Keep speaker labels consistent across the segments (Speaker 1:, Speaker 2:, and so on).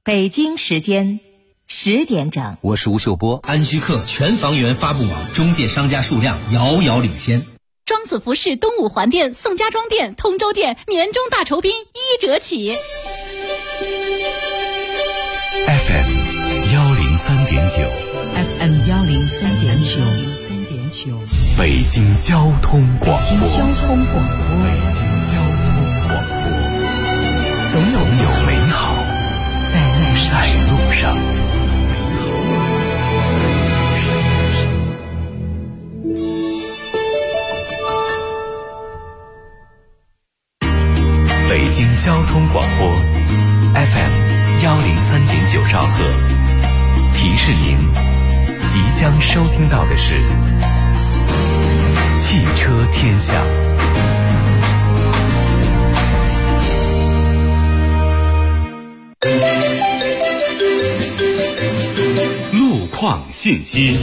Speaker 1: 北京时间10点整，
Speaker 2: 我是吴秀波。
Speaker 3: 安居客全房源发布网中介商家数量遥遥领先。
Speaker 4: 庄子服饰东五环店、宋家庄店、通州店年终大酬宾1折起。
Speaker 5: FM 103.9
Speaker 6: FM 103.9
Speaker 5: 北京交通广播。总有美好在路上。北京交通广播 FM 103.9兆赫，提示您即将收听到的是汽车天下。路况信息。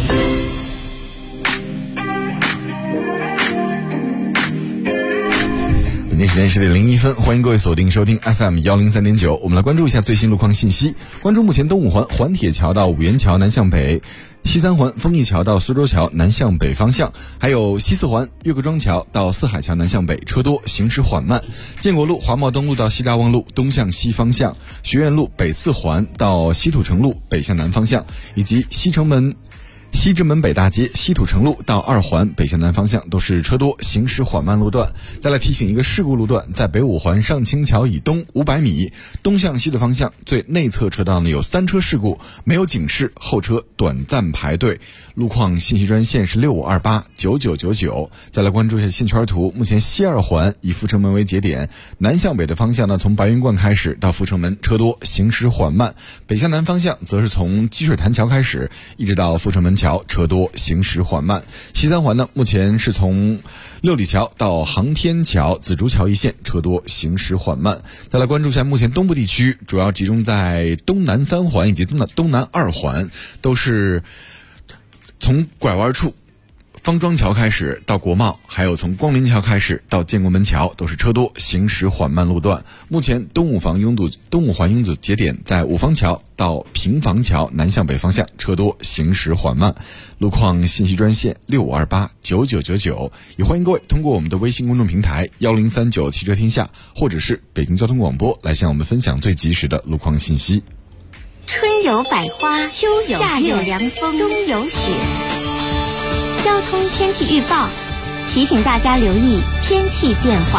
Speaker 7: 北京时间10点01分，欢迎各位锁定收听 FM 103.9。我们来关注一下最新路况信息。关注目前东五环环铁桥到五元桥南向北，西三环丰益桥到苏州桥南向北方向，还有西四环岳各庄桥到四海桥南向北，车多，行驶缓慢。建国路华贸东路到西大望路东向西方向，学院路北四环到西土城路北向南方向，以及西直门北大街西土城路到2环北向南方向都是车多，行驶缓慢路段。再来提醒一个事故路段，在北五环上清桥以东500米东向西的方向，最内侧车道呢有3车事故，没有警示，后车短暂排队。路况信息专线是65289999。再来关注一下线圈图，目前西2环以阜成门为节点，南向北的方向呢，从白云观开始到阜成门车多，行驶缓慢。北向南方向则是从积水潭桥开始一直到阜成门桥，车多，行驶缓慢。西三环呢，目前是从六里桥到航天桥、紫竹桥一线，车多，行驶缓慢。再来关注一下目前东部地区，主要集中在东南3环以及东南2环，都是从拐弯处方庄桥开始到国贸，还有从光明桥开始到建国门桥，都是车多，行驶缓慢路段。目前东五环拥堵节点在五方桥到平房桥南向北方向，车多，行驶缓慢。路况信息专线65289999，也欢迎各位通过我们的微信公众平台1039汽车天下，或者是北京交通广播来向我们分享最及时的路况信息。
Speaker 8: 春有百花，秋有夏有凉风，冬有雪。交通天气预报提醒大家留意天气变化。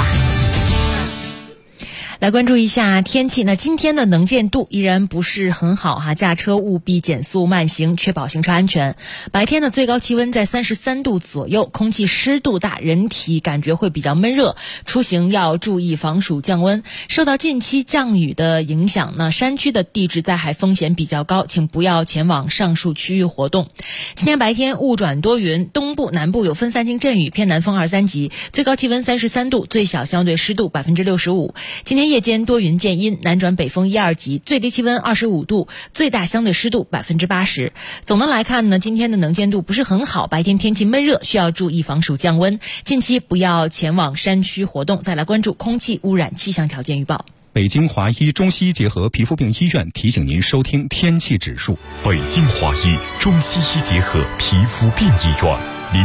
Speaker 6: 来关注一下天气。那今天的能见度依然不是很好哈，驾车务必减速慢行，确保行车安全。白天的最高气温在33度左右，空气湿度大，人体感觉会比较闷热，出行要注意防暑降温。受到近期降雨的影响呢，山区的地质灾害风险比较高，请不要前往上述区域活动。今天白天雾转多云，东部南部有分散性阵雨，偏南风2、3级，最高气温33度，最小相对湿度65%。今天夜间多云见阴，南转北风1、2级，最低气温25度，最大相对湿度80%。总的来看呢，今天的能见度不是很好，白天天气闷热，需要注意防暑降温。近期不要前往山区活动。再来关注空气污染气象条件预报。
Speaker 5: 北京华医中西医结合皮肤病医院提醒您收听天气指数。北京华医中西医结合皮肤病医院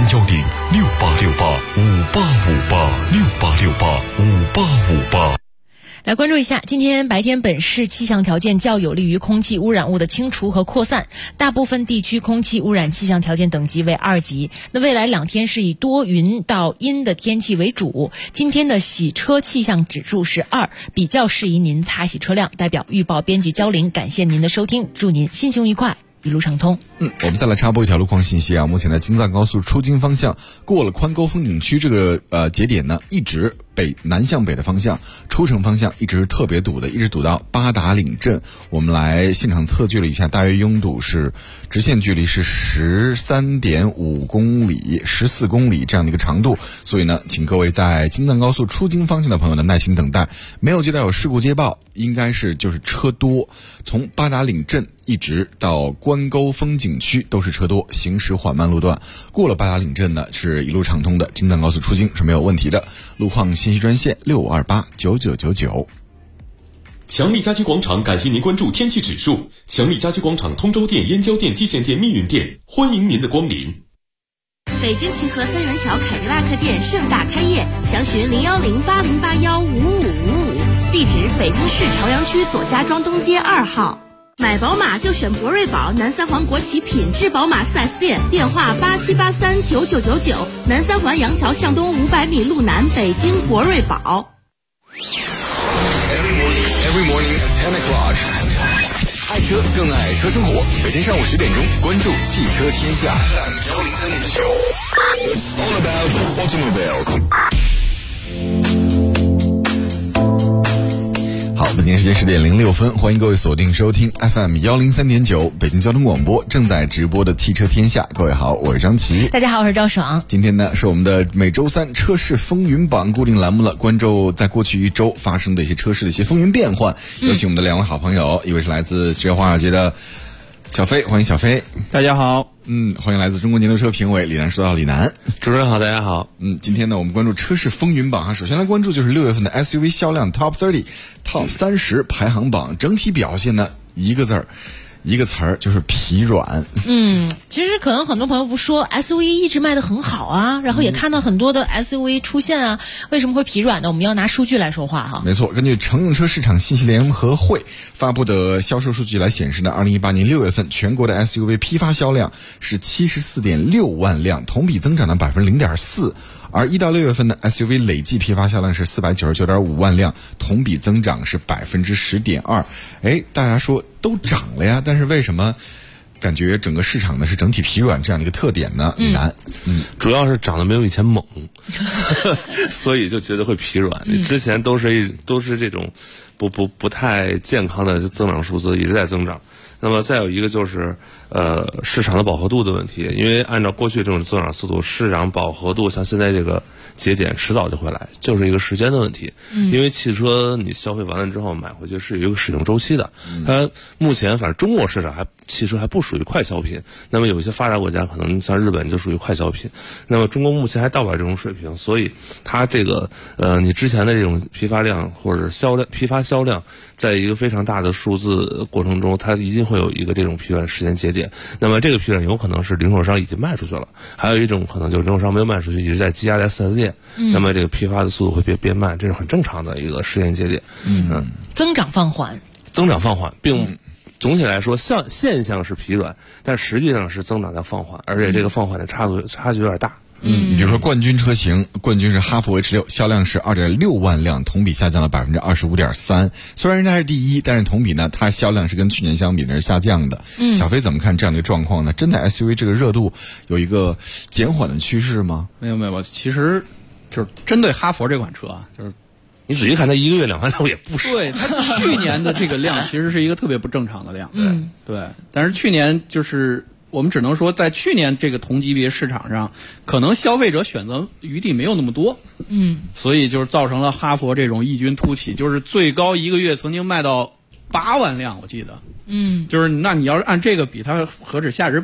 Speaker 5: ，0106868585858，686858。
Speaker 6: 来关注一下，今天白天本市气象条件较有利于空气污染物的清除和扩散，大部分地区空气污染气象条件等级为2级。那未来2天是以多云到阴的天气为主。今天的洗车气象指数是2，比较适宜您擦洗车辆。代表预报编辑焦玲，感谢您的收听，祝您心情愉快，一路畅通。
Speaker 7: 我们再来插播一条路况信息啊。目前的京藏高速出京方向过了宽沟风景区这个节点呢，一直南向北的方向出城方向一直是特别堵的，一直堵到八达岭镇。我们来现场测距了一下，大约拥堵是直线距离是13.5公里、14公里这样的一个长度。所以呢，请各位在京藏高速出京方向的朋友呢耐心等待。没有接到有事故接报，应该是就是车多，从八达岭镇一直到关沟风景区都是车多，行驶缓慢路段。过了八达岭镇呢，是一路畅通的，京藏高速出京是没有问题的。路况信息专线65289999。
Speaker 2: 强力家居广场感谢您关注天气指数。强力家居广场通州店、燕郊店、蓟县店、密云店，欢迎您的光临。
Speaker 9: 北京齐河三元桥凯迪拉克店盛大开业，详询01080815555，地址北京市朝阳区左家庄东街2号。买宝马就选博瑞宝，南三环国企品质宝马 4S 店，电话87839999，南三环杨桥向东500米路南，北京博瑞宝。
Speaker 7: Every morning at 10 o'clock， 爱车更爱车生活。每天上午10点钟，关注汽车天下。It's all about automobiles。好，北京时间10点06分，欢迎各位锁定收听 FM 103.9北京交通广播正在直播的汽车天下。各位好，我是张琪。
Speaker 6: 大家好，我是赵爽。
Speaker 7: 今天呢是我们的每周三车市风云榜固定栏目了，关注在过去一周发生的一些车市的一些风云变幻。有请我们的两位好朋友，一位是来自西安华尔街的小飞，欢迎小飞。
Speaker 10: 大家好。
Speaker 7: 欢迎来自中国年度车评委李楠说到李楠。
Speaker 10: 主持人好，大家好。
Speaker 7: 今天呢我们关注车市风云榜首先来关注就是6月份的 SUV 销量 Top 30排行榜，整体表现呢一个词儿就是疲软。
Speaker 6: 其实可能很多朋友不说 SUV 一直卖得很好啊，然后也看到很多的 SUV 出现啊，为什么会疲软呢？我们要拿数据来说话哈。
Speaker 7: 没错，根据乘用车市场信息联合会发布的销售数据来显示呢，2018年6月份全国的 SUV 批发销量是 74.6 万辆，同比增长的 0.4%。而1到6月份的 SUV 累计批发销量是 499.5 万辆，同比增长是 10.2%。大家说都涨了呀，但是为什么感觉整个市场呢是整体疲软这样的一个特点呢？李楠，
Speaker 10: 主要是涨得没有以前猛，所以就觉得会疲软。之前都是这种不太健康的增长数字一直在增长。那么再有一个就是市场的饱和度的问题，因为按照过去这种增长速度，市场饱和度像现在这个节点迟早就会来，就是一个时间的问题。因为汽车你消费完了之后买回去是有一个使用周期的，它目前反正中国市场汽车还不属于快消品，那么有一些发达国家可能像日本就属于快消品，那么中国目前还到不了这种水平，所以它这个你之前的这种批发量或者批发销量，在一个非常大的数字过程中，它一定会有一个这种疲软时间节点。那么这个疲软有可能是零售商已经卖出去了，还有一种可能就是零售商没有卖出去，一直在积压在4S店，那么这个批发的速度会变慢，这是很正常的一个时间节点。
Speaker 6: 增长放缓，
Speaker 10: 并总体来说现象是疲软，但实际上是增长在放缓，而且这个放缓的差距有点大。
Speaker 7: 比如说冠军车型，冠军是哈弗 H6， 销量是 2.6 万辆，同比下降了 25.3%。虽然人家是第一，但是同比呢，它销量是跟去年相比呢是下降的。小飞怎么看这样的一个状况呢？真的 SUV 这个热度有一个减缓的趋势吗？
Speaker 11: 没有，其实就是针对哈弗这款车啊，就是
Speaker 10: 你仔细看它1个月2万辆也不少。
Speaker 11: 对，它去年的这个量其实是一个特别不正常的量。对，但是去年就是我们只能说，在去年这个同级别市场上，可能消费者选择余地没有那么多，所以就是造成了哈弗这种异军突起，就是最高1个月曾经卖到8万辆，我记得。就是那你要是按这个比，它何止下值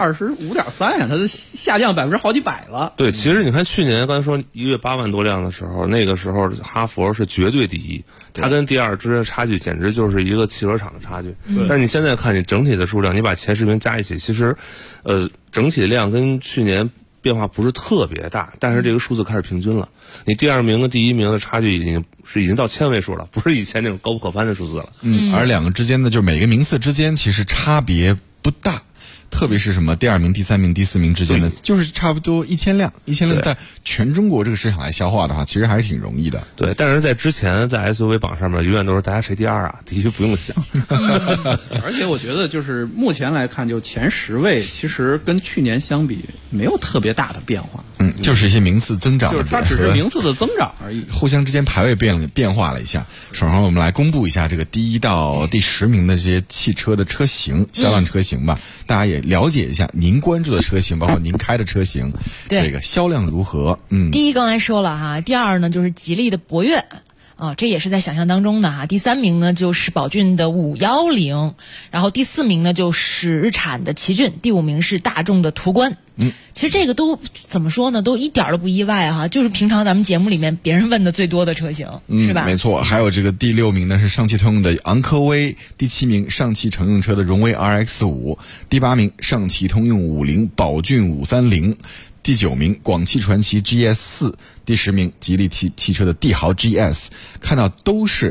Speaker 11: 25.3% 呀，它的下降好几百了。
Speaker 10: 对，其实你看去年刚才说1个月8万多辆的时候，那个时候哈弗是绝对第一，它跟第二之间的差距简直就是一个汽车厂的差距。但是你现在看你整体的数量，你把前10名加一起，其实整体的量跟去年变化不是特别大，但是这个数字开始平均了。你第二名跟第一名的差距已经到千位数了，不是以前那种高不可攀的数字了。
Speaker 7: 而两个之间的就是每个名次之间其实差别不大。特别是什么第2名、第3名、第4名之间的，就是差不多1000辆，在全中国这个市场来消化的话，其实还是挺容易的。
Speaker 10: 对，但是在之前在 SUV 榜上面，永远都是大家谁第二啊，的确不用想。
Speaker 11: 而且我觉得就是目前来看，就前10位其实跟去年相比没有特别大的变化。
Speaker 7: 就是一些名次增长，
Speaker 11: 就是它只是名次的增长而已，
Speaker 7: 互相之间排位变化了一下。手上我们来公布一下这个第1到第10名的这些汽车的车型销量车型吧，大家也了解一下您关注的车型，包括您开的车型，这个销量如何？
Speaker 6: 第一刚才说了哈，第二呢就是吉利的博越。 这也是在想象当中的哈。第3名呢就是宝骏的510，然后第4名呢就是日产的奇骏，第5名是大众的途观。其实这个都怎么说呢，都一点都不意外哈，就是平常咱们节目里面别人问的最多的车型，是吧？
Speaker 7: 没错。还有这个第6名呢是上汽通用的昂科威，第7名上汽乘用车的荣威 RX5， 第8名上汽通用50，宝骏530，第9名广汽传祺 GS4， 第10名吉利汽车的帝豪 GS。 看到都是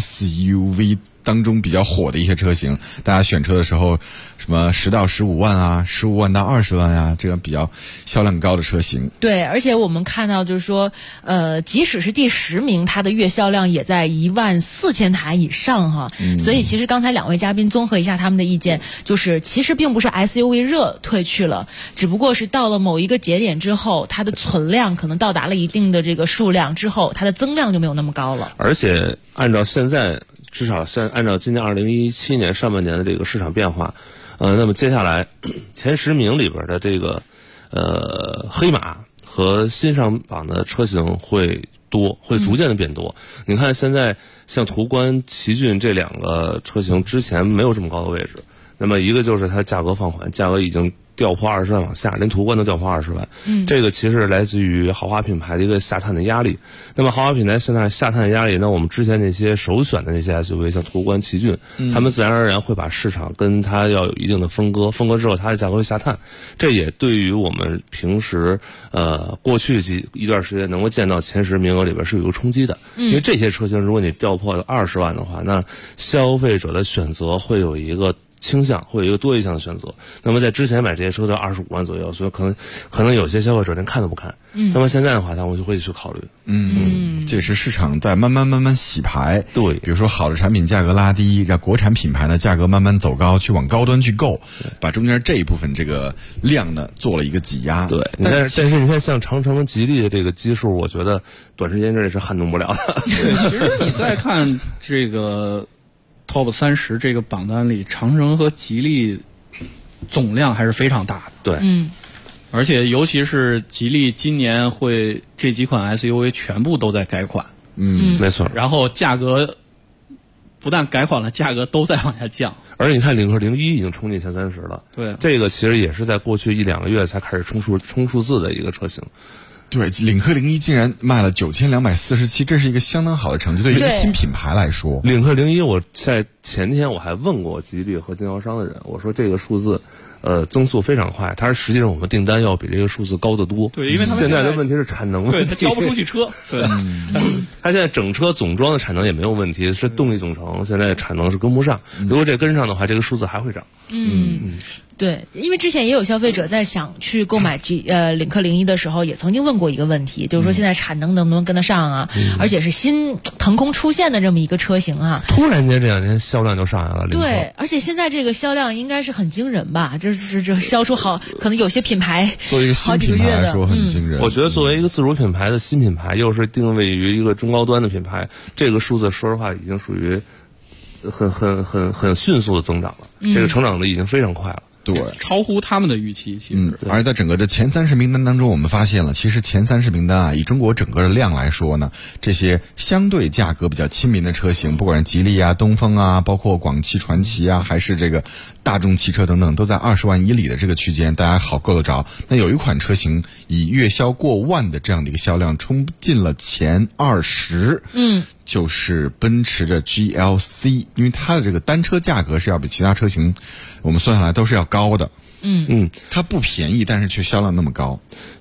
Speaker 7: SUV当中比较火的一些车型，大家选车的时候什么10到15万啊，15万到20万啊，这样比较销量高的车型。
Speaker 6: 对，而且我们看到就是说即使是第10名它的月销量也在14000台以上哈。所以其实刚才2位嘉宾综合一下他们的意见，就是其实并不是 SUV 热退去了，只不过是到了某一个节点之后，它的存量可能到达了一定的这个数量之后，它的增量就没有那么高了。
Speaker 10: 而且按照现在至少按照今年2017年上半年的这个市场变化，那么接下来前10名里边的这个黑马和新上榜的车型会逐渐的变多。你看现在像途观、奇骏这2个车型之前没有这么高的位置，那么一个就是它价格放缓，价格已经掉破20万往下，连途观都掉破20万。这个其实来自于豪华品牌的一个下探的压力。那么豪华品牌现在下探的压力，那我们之前那些首选的那些 SUV， 像途观、奇骏，他们自然而然会把市场跟它要有一定的分割之后，它的价格会下探。这也对于我们平时过去一段时间能够见到前10名额里边是有一个冲击的。因为这些车型如果你掉破20万的话，那消费者的选择会有一个倾向，会有一个多一项的选择。那么在之前买这些车都25万左右，所以可能有些消费者连看都不看。那么现在的话，他们就会去考虑。
Speaker 7: 这也是市场在慢慢洗牌。
Speaker 10: 对，
Speaker 7: 比如说好的产品价格拉低，让国产品牌呢价格慢慢走高，去往高端去购，把中间这一部分这个量呢做了一个挤压。
Speaker 10: 对，但是你看像长城、吉利的这个基数，我觉得短时间之内是撼动不了的。
Speaker 11: 对，其实你再看这个Top 30这个榜单里，长城和吉利总量还是非常大的。
Speaker 10: 对，
Speaker 11: 而且尤其是吉利今年会这几款 SUV 全部都在改款。
Speaker 10: 没错。
Speaker 11: 然后价格不但改款了，价格都在往下降。
Speaker 10: 而且你看领克01已经冲进前30了。
Speaker 11: 对，
Speaker 10: 这个其实也是在过去1-2个月才开始冲数字的一个车型。
Speaker 7: 对，领克01竟然卖了9247，这是一个相当好的成绩，对于一个新品牌来说。
Speaker 10: 领克01，我在前天我还问过吉利和经销商的人，我说这个数字，增速非常快，它实际上我们订单要比这个数字高得多。
Speaker 11: 对，因为他们
Speaker 10: 现在的问题是产能问题，
Speaker 11: 对，它交不出去车。对，
Speaker 10: 它现在整车总装的产能也没有问题，是动力总成现在产能是跟不上。如果这跟上的话，这个数字还会涨。
Speaker 6: 对，因为之前也有消费者在想去购买领克01的时候，也曾经问过一个问题，就是说现在产能能不能跟得上啊？而且是新腾空出现的这么一个车型啊，
Speaker 10: 突然间这2年销量就上来了。
Speaker 6: 对，而且现在这个销量应该是很惊人吧？这销出可能有些品牌
Speaker 7: 作为一个新品牌来说很惊人。
Speaker 10: 我觉得作为一个自主品牌的新品牌，又是定位于一个中高端的品牌，这个数字说实话已经属于很迅速的增长了。这个成长的已经非常快了。
Speaker 7: 对，
Speaker 11: 超乎他们的预期。其实，
Speaker 7: 而在整个的前30名单当中，我们发现了，其实前30名单啊，以中国整个的量来说呢，这些相对价格比较亲民的车型，不管是吉利啊、东风啊，包括广汽传祺啊，还是这个大众汽车等等，都在20万以里的这个区间，大家好够得着。那有一款车型以月销过万的这样的一个销量，冲进了前20。就是奔驰的 GLC， 因为它的这个单车价格是要比其他车型我们算下来都是要高的。它不便宜，但是却销量那么高。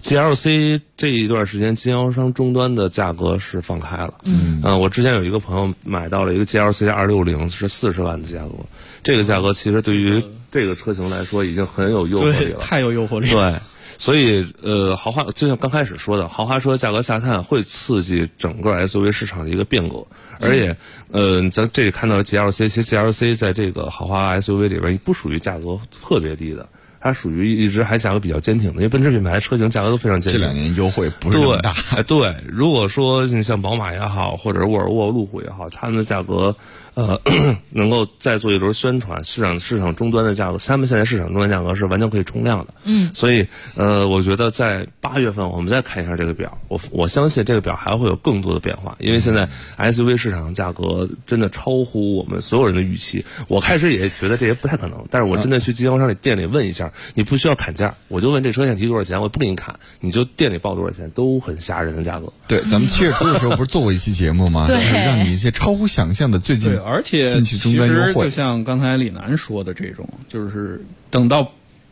Speaker 10: GLC 这一段时间经销商终端的价格是放开了。我之前有一个朋友买到了一个 GLC 260，是40万的价格。这个价格其实对于这个车型来说已经很有诱惑力了，
Speaker 11: 太有诱惑力
Speaker 10: 了。对。所以豪华就像刚开始说的，豪华车价格下探会刺激整个 SUV 市场的一个变革。而且咱这里看到 GLC， 其实 GLC 在这个豪华 SUV 里边不属于价格特别低的， 它属于一直还价格比较坚挺的，因为奔驰品牌车型价格都非常坚挺。
Speaker 7: 这2年优惠不是那么大。
Speaker 10: 对，如果说你像宝马也好，或者沃尔沃、路虎也好，他们的价格能够再做一轮宣传，市场终端的价格，他们现在市场终端价格是完全可以冲量的。所以我觉得在8月份我们再看一下这个表，我相信这个表还会有更多的变化，因为现在 SUV 市场价格真的超乎我们所有人的预期。我开始也觉得这些不太可能，但是我真的去经销商里店里问一下，你不需要砍价，我就问这车现在提多少钱，我不给你砍，你就店里报多少钱，都很吓人的价格。
Speaker 7: 对，咱们7月初的时候不是做过一期节目吗？就是让你一些超乎想象的最近，
Speaker 11: 对，而且
Speaker 7: 近期终端优惠，
Speaker 11: 就像刚才李楠说的这种，就是等到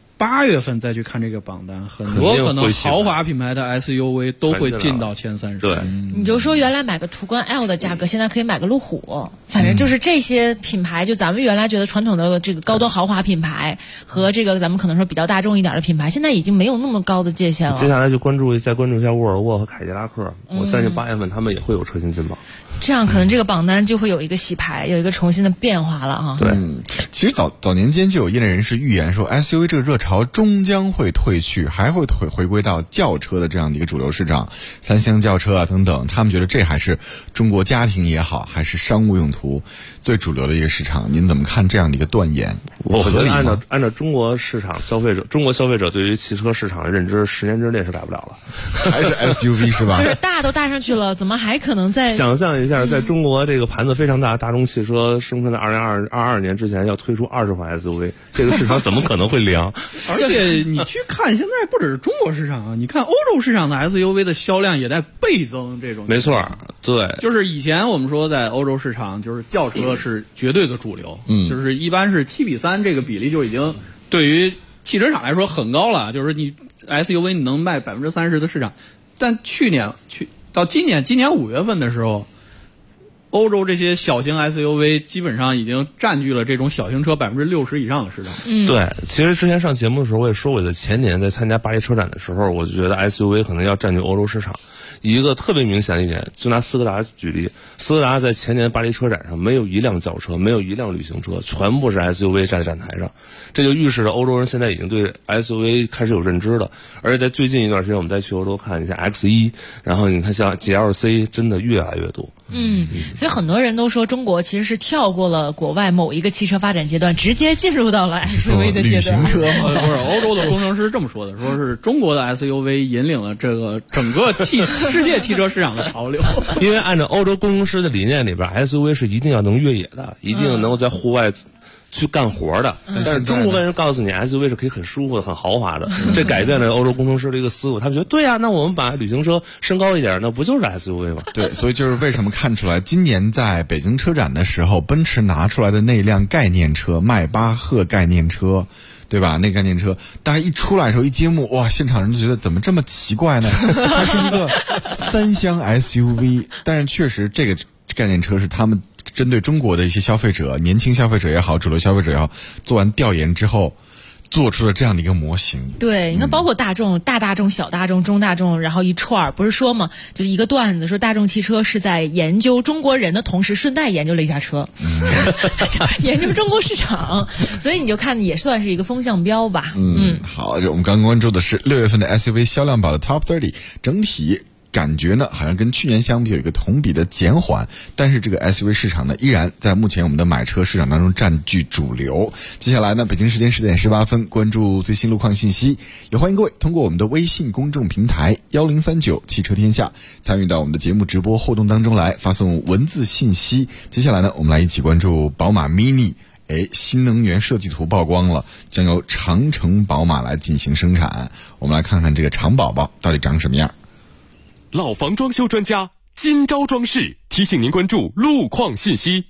Speaker 11: 8月份再去看这个榜单，很多可能豪华品牌的 SUV 都会进到前30。
Speaker 10: 对，
Speaker 6: 你就说原来买个途观 L 的价格，现在可以买个路虎，反正就是这些品牌，就咱们原来觉得传统的这个高端豪华品牌和这个咱们可能说比较大众一点的品牌，现在已经没有那么高的界限了。
Speaker 10: 接下来就再关注一下沃尔沃和凯迪拉克，我相信8月份他们也会有车型进榜。
Speaker 6: 这样可能这个榜单就会有一个洗牌，有一个重新的变化了哈。
Speaker 10: 对，
Speaker 7: 其实早年间就有业内人士预言说 SUV 这个热潮终将会退去，还会回归到轿车的这样的一个主流市场，3厢轿车啊等等，他们觉得这还是中国家庭也好，还是商务用途最主流的一个市场。您怎么看这样的一个断言？
Speaker 10: 我觉得按照中国市场中国消费者对于汽车市场的认知10年之内是改不了了，
Speaker 7: 还是 SUV 是吧？
Speaker 6: 就是大都大上去了，怎么还可能在
Speaker 10: 想象一下，在中国这个盘子非常大，大众汽车生产在2022年之前要推出20款 SUV， 这个市场怎么可能会凉？
Speaker 11: 而且你去看，现在不只是中国市场啊，你看欧洲市场的 SUV 的销量也在倍增，这种
Speaker 10: 没错，对，
Speaker 11: 就是以前我们说在欧洲市场，就是轿车是绝对的主流，就是一般是7:3这个比例就已经对于汽车厂来说很高了，就是你 SUV 你能卖30%的市场，但到今年5月份的时候，欧洲这些小型 SUV 基本上已经占据了这种小型车60%以上的市场。
Speaker 10: 对，其实之前上节目的时候我也说过，在前年在参加巴黎车展的时候，我就觉得 SUV 可能要占据欧洲市场。一个特别明显的一点，就拿斯柯达举例，斯柯达在前年巴黎车展上没有一辆轿车，没有一辆旅行车，全部是 SUV 站在展台上，这就预示着欧洲人现在已经对 SUV 开始有认知了。而且在最近一段时间，我们再去欧洲看一下 X1， 然后你看像 GLC 真的越来越多。
Speaker 6: 所以很多人都说中国其实是跳过了国外某一个汽车发展阶段，直接进入到了 SUV 的阶段。
Speaker 7: 旅行车
Speaker 11: 不是，欧洲的工程师这么说的，说是中国的 SUV 引领了这个整个世界汽车市场的潮流。
Speaker 10: 因为按照欧洲工程师的理念里边 ，SUV 是一定要能越野的，一定能够在户外去干活的，但是中国人告诉你 SUV 是可以很舒服的、很豪华的，这改变了欧洲工程师的一个思路。他们觉得对呀，那我们把旅行车升高一点，那不就是 SUV 吗？
Speaker 7: 对，所以就是为什么看出来今年在北京车展的时候，奔驰拿出来的那辆概念车迈巴赫概念车，对吧？那概念车大家一出来的时候一揭幕，哇，现场人就觉得怎么这么奇怪呢？它是一个3厢 SUV， 但是确实这个概念车是他们针对中国的一些消费者，年轻消费者也好，主流消费者也好，做完调研之后做出了这样的一个模型。
Speaker 6: 对，你看包括大众、大众、小大众、中大众，然后一串，不是说嘛，就一个段子说大众汽车是在研究中国人的同时顺带研究了一下车，研究中国市场，所以你就看也算是一个风向标吧。
Speaker 7: 好，就我们刚关注的是6月份的 SUV 销量榜的 Top 30，整体感觉呢好像跟去年相比有一个同比的减缓，但是这个 SUV 市场呢依然在目前我们的买车市场当中占据主流。接下来呢，北京时间10点18分，关注最新路况信息，也欢迎各位通过我们的微信公众平台1039汽车天下参与到我们的节目直播互动当中来，发送文字信息。接下来呢，我们来一起关注宝马 Mini。新能源设计图曝光了，将由长城宝马来进行生产。我们来看看这个长宝宝到底长什么样。
Speaker 2: 老房装修专家今朝装饰提醒您关注路况信息。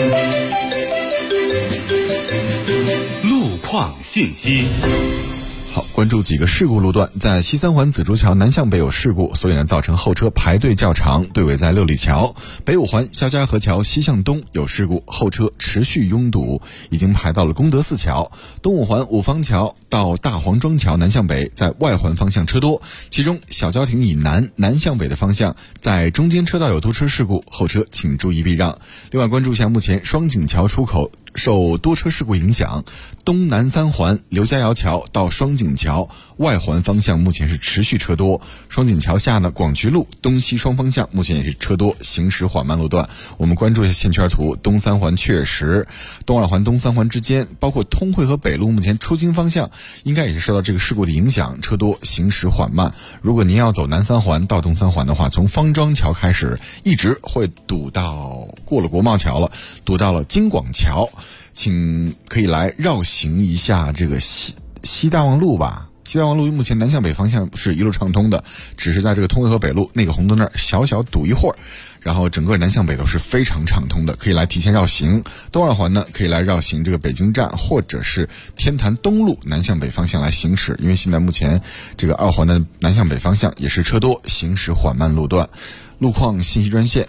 Speaker 2: 路况信息。
Speaker 7: 好，关注几个事故路段，在西三环紫竹桥南向北有事故，所以呢造成后车排队较长，队尾在六里桥。北五环肖家河桥西向东有事故，后车持续拥堵，已经排到了功德寺桥。东五环五方桥到大黄庄桥南向北，在外环方向车多，其中小交亭以南向北的方向，在中间车道有多车事故，后车请注意避让。另外关注一下目前双井桥出口受多车事故影响，东南三环刘家窑桥到双井桥外环方向目前是持续车多，双井桥下呢广渠路东西双方向目前也是车多，行驶缓慢路段。我们关注一下线圈图，东三环确实，东二环东三环之间包括通惠和北路目前出京方向应该也是受到这个事故的影响，车多，行驶缓慢。如果您要走南三环到东三环的话，从方庄桥开始一直会堵到过了国贸桥了，堵到了京广桥，请可以来绕行一下这个西大望路吧。西大望路目前南向北方向是一路畅通的，只是在这个通惠河北路那个红灯那儿小堵一会儿，然后整个南向北都是非常畅通的，可以来提前绕行。东二环呢可以来绕行这个北京站或者是天坛东路南向北方向来行驶，因为现在目前这个二环的南向北方向也是车多，行驶缓慢路段。路况信息专线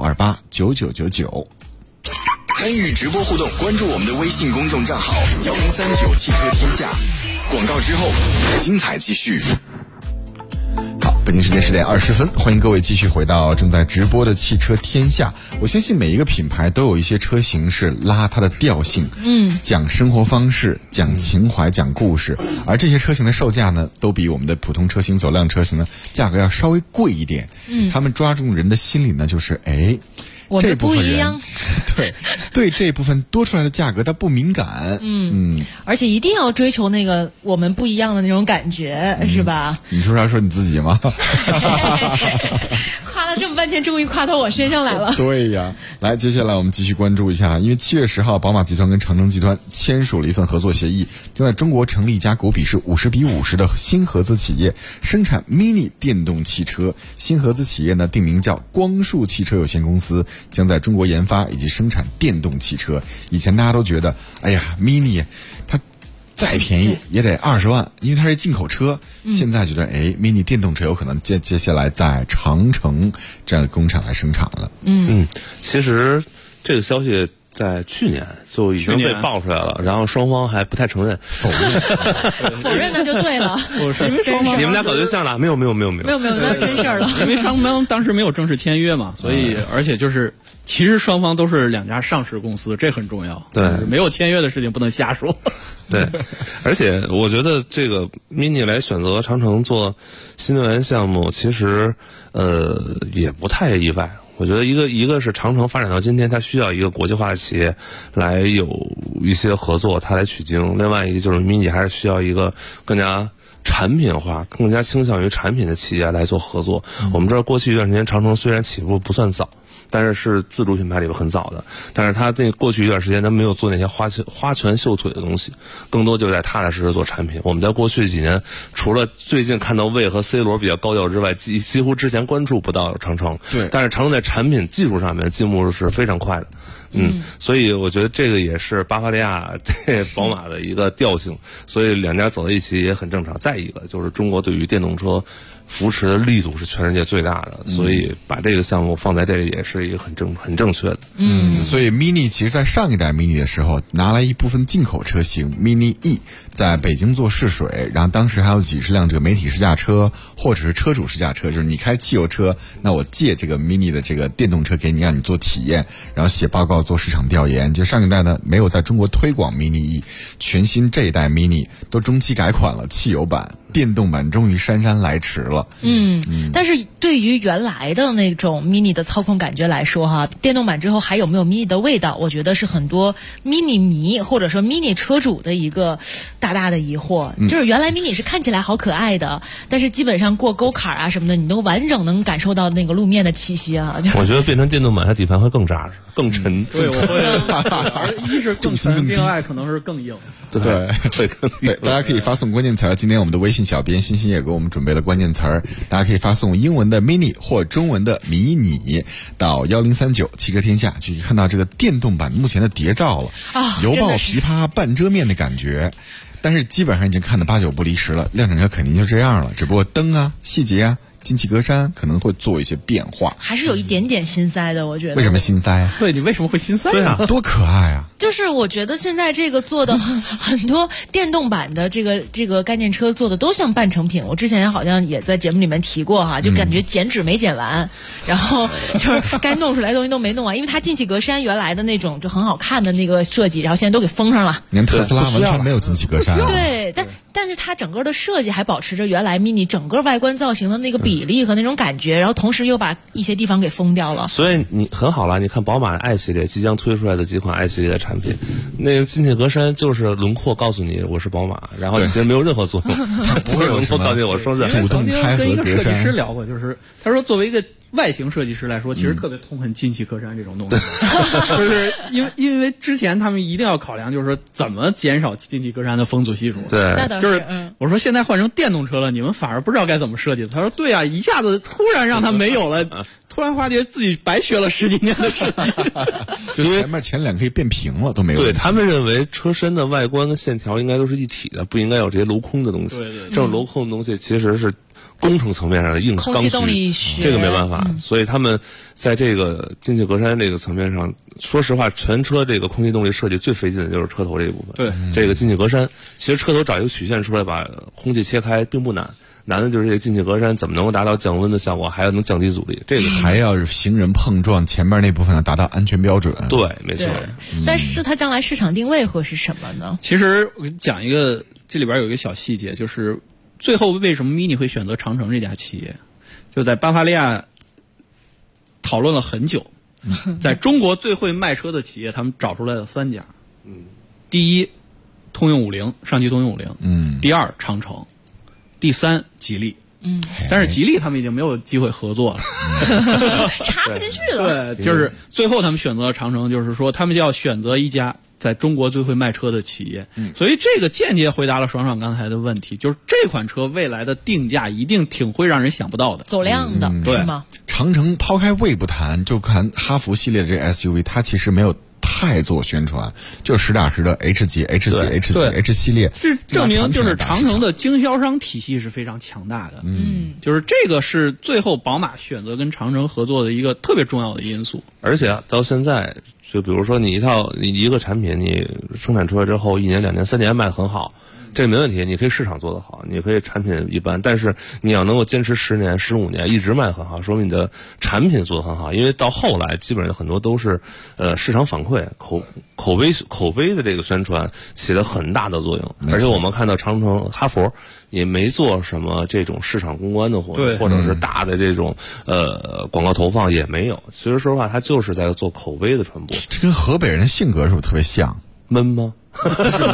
Speaker 7: 65289999。
Speaker 12: 参与直播互动，关注我们的微信公众账号1039汽车天下。广告之后，精彩继续。
Speaker 7: 好，北京时间10点20分，欢迎各位继续回到正在直播的汽车天下。我相信每一个品牌都有一些车型是拉它的调性，讲生活方式，讲情怀，讲故事，而这些车型的售价呢，都比我们的普通车型、走量车型呢，价格要稍微贵一点。他们抓住人的心理呢，就是
Speaker 6: 我们不一样，
Speaker 7: 对这部分多出来的价格它不敏感，
Speaker 6: 而且一定要追求那个我们不一样的那种感觉，是吧？
Speaker 7: 你说要说你自己吗？
Speaker 6: 夸了这么半天，终于夸到我身上来了。
Speaker 7: 对呀，来，接下来我们继续关注一下，因为7月10号，宝马集团跟长城集团签署了一份合作协议，将在中国成立一家股比是50:50的新合资企业，生产 mini 电动汽车。新合资企业呢，定名叫光束汽车有限公司，将在中国研发以及生产电动汽车。以前大家都觉得，哎呀 ，mini 它再便宜也得20万，因为它是进口车。现在觉得mini 电动车有可能接下来在长城这样的工厂来生产了。
Speaker 10: 其实这个消息在去年就已经被爆出来了，然后双方还不太承认，
Speaker 7: 否认
Speaker 6: 那就对了。
Speaker 11: 因为双方
Speaker 10: 你们俩搞对象了？没有，
Speaker 6: 那真事儿了。
Speaker 11: 因为双方当时没有正式签约嘛，所以而且就是其实双方都是两家上市公司，这很重要。
Speaker 10: 对，
Speaker 11: 没有签约的事情不能瞎说。
Speaker 10: 对，而且我觉得这个 mini 来选择长城做新能源项目，其实也不太意外。我觉得一个是长城发展到今天，它需要一个国际化的企业来有一些合作，它来取经。另外一个就是 mini 还是需要一个更加产品化、更加倾向于产品的企业来做合作。我们知道过去一段时间，长城虽然起步不算早，但是是自主品牌里边很早的，但是他过去一段时间他没有做那些花拳绣腿的东西，更多就是在踏踏实实做产品。我们在过去几年，除了最近看到魏和 C 罗比较高调之外，几乎之前关注不到长城。
Speaker 7: 对，
Speaker 10: 但是长城在产品技术上面进步是非常快的。所以我觉得这个也是巴伐利亚宝马的一个调性，所以两家走在一起也很正常。再一个就是中国对于电动车扶持的力度是全世界最大的，所以把这个项目放在这里也是一个很正确的。
Speaker 7: 所以 mini 其实在上一代 mini 的时候拿来一部分进口车型 mini E 在北京做试水，然后当时还有几十辆这个媒体试驾车或者是车主试驾车，就是你开汽油车，那我借这个 mini 的这个电动车给你，让你做体验，然后写报告做市场调研。就上一代呢没有在中国推广 mini E， 全新这一代 mini 都中期改款了，汽油版。电动版终于姗姗来迟了。
Speaker 6: 但是对于原来的那种 mini 的操控感觉来说哈，电动版之后还有没有 mini 的味道，我觉得是很多 mini 迷或者说 mini 车主的一个大的疑惑。就是原来 mini 是看起来好可爱的，但是基本上过沟坎啊什么的，你都完整能感受到那个路面的气息啊。
Speaker 10: 我觉得变成电动版，它底盘会更扎实、更沉。
Speaker 11: 对，我会，一是更沉，另外可能是更硬。
Speaker 7: 对，大家可以发送关键词。今天我们的微信小编欣欣也给我们准备了关键词儿，大家可以发送英文的 mini 或中文的迷你到1039汽车天下，就可以看到这个电动版目前的谍照了，油爆琵琶半遮面的感觉。 但是基本上已经看得8、9不离十了，量产车肯定就这样了，只不过灯啊、细节啊、进气格栅可能会做一些变化，
Speaker 6: 还是有一点点心塞的，我觉得。
Speaker 7: 为什么心塞啊？
Speaker 11: 对，你为什么会心塞？
Speaker 10: 对啊，
Speaker 7: 多可爱啊！
Speaker 6: 就是我觉得现在这个做的很多电动版的这个概念车做的都像半成品。我之前好像也在节目里面提过哈，就感觉剪纸没剪完，然后就是该弄出来的东西都没弄完，因为它进气格栅原来的那种就很好看的那个设计，然后现在都给封上了。
Speaker 7: 连特斯拉完全没有进气格栅。
Speaker 6: 对，但是它整个的设计还保持着原来 mini 整个外观造型的那个比例和那种感觉，然后同时又把一些地方给封掉了。
Speaker 10: 所以你很好了，你看宝马的 i 系列即将推出来的几款 i 系列的产品，那个进气格栅就是轮廓告诉你我是宝马，然后其实没有任何作用，不会轮廓告诉你我说是
Speaker 7: 主动开合格栅。
Speaker 11: 跟一个设计师聊过，就是他说作为一个外形设计师来说，其实特别痛恨进气格栅这种东西，就是因为之前他们一定要考量，就是说怎么减少进气格栅的风阻系数。
Speaker 10: 对，
Speaker 11: 就是我说现在换成电动车了，你们反而不知道该怎么设计。他说对啊，一下子突然让它没有了，突然发觉自己白学了10几年的设计。
Speaker 7: 就前面前脸可以变平了都没有问题。
Speaker 10: 对，他们认为车身的外观跟线条应该都是一体的，不应该有这些镂空的东西。
Speaker 11: 对，
Speaker 10: 这种镂空的东西其实是工程层面上的硬刚需，这个没办法。所以他们在这个进气格栅这个层面上，说实话，全车这个空气动力设计最费劲的就是车头这一部分。
Speaker 11: 对，
Speaker 10: 这个进气格栅，其实车头找一个曲线出来把空气切开并不难，难的就是这个进气格栅怎么能够达到降温的效果，还要能降低阻力，这个
Speaker 7: 还要行人碰撞前面那部分要达到安全标准。
Speaker 10: 对，没错。
Speaker 6: 但是它将来市场定位会是什么呢？
Speaker 11: 其实我讲一个，这里边有一个小细节，就是最后为什么 Mini 会选择长城这家企业，就在巴伐利亚讨论了很久，在中国最会卖车的企业，他们找出来了3家。第一，通用50，上汽通用50。第二，长城。第三，吉利。但是吉利他们已经没有机会合作了，
Speaker 6: 插不进去了。
Speaker 11: 对，就是最后他们选择了长城，就是说他们就要选择一家在中国最会卖车的企业。所以这个间接回答了爽爽刚才的问题，就是这款车未来的定价一定挺会让人想不到的，
Speaker 6: 走量的，是吗？
Speaker 7: 长城抛开魏不谈，就看哈弗系列的这 SUV， 它其实没有太做宣传，就实打实的 H 级、H 级、H 级、H 系列，
Speaker 11: 这证明就是长城的经销商体系是非常强大的。就是这个是最后宝马选择跟长城合作的一个特别重要的因素。
Speaker 10: 而且到现在，就比如说你一个产品，你生产出来之后1年、2年、3年卖得很好，这没问题，你可以市场做得好，你可以产品一般，但是你要能够坚持10年、15年一直卖得很好，说明你的产品做得很好。因为到后来基本上很多都是市场反馈、口碑的这个宣传起了很大的作用。而且我们看到长城、哈弗也没做什么这种市场公关的活动，或者是大的这种广告投放也没有。其实说实话，它就是在做口碑的传播。
Speaker 7: 这跟河北人性格是不是特别像？
Speaker 10: 闷吗？
Speaker 6: 不，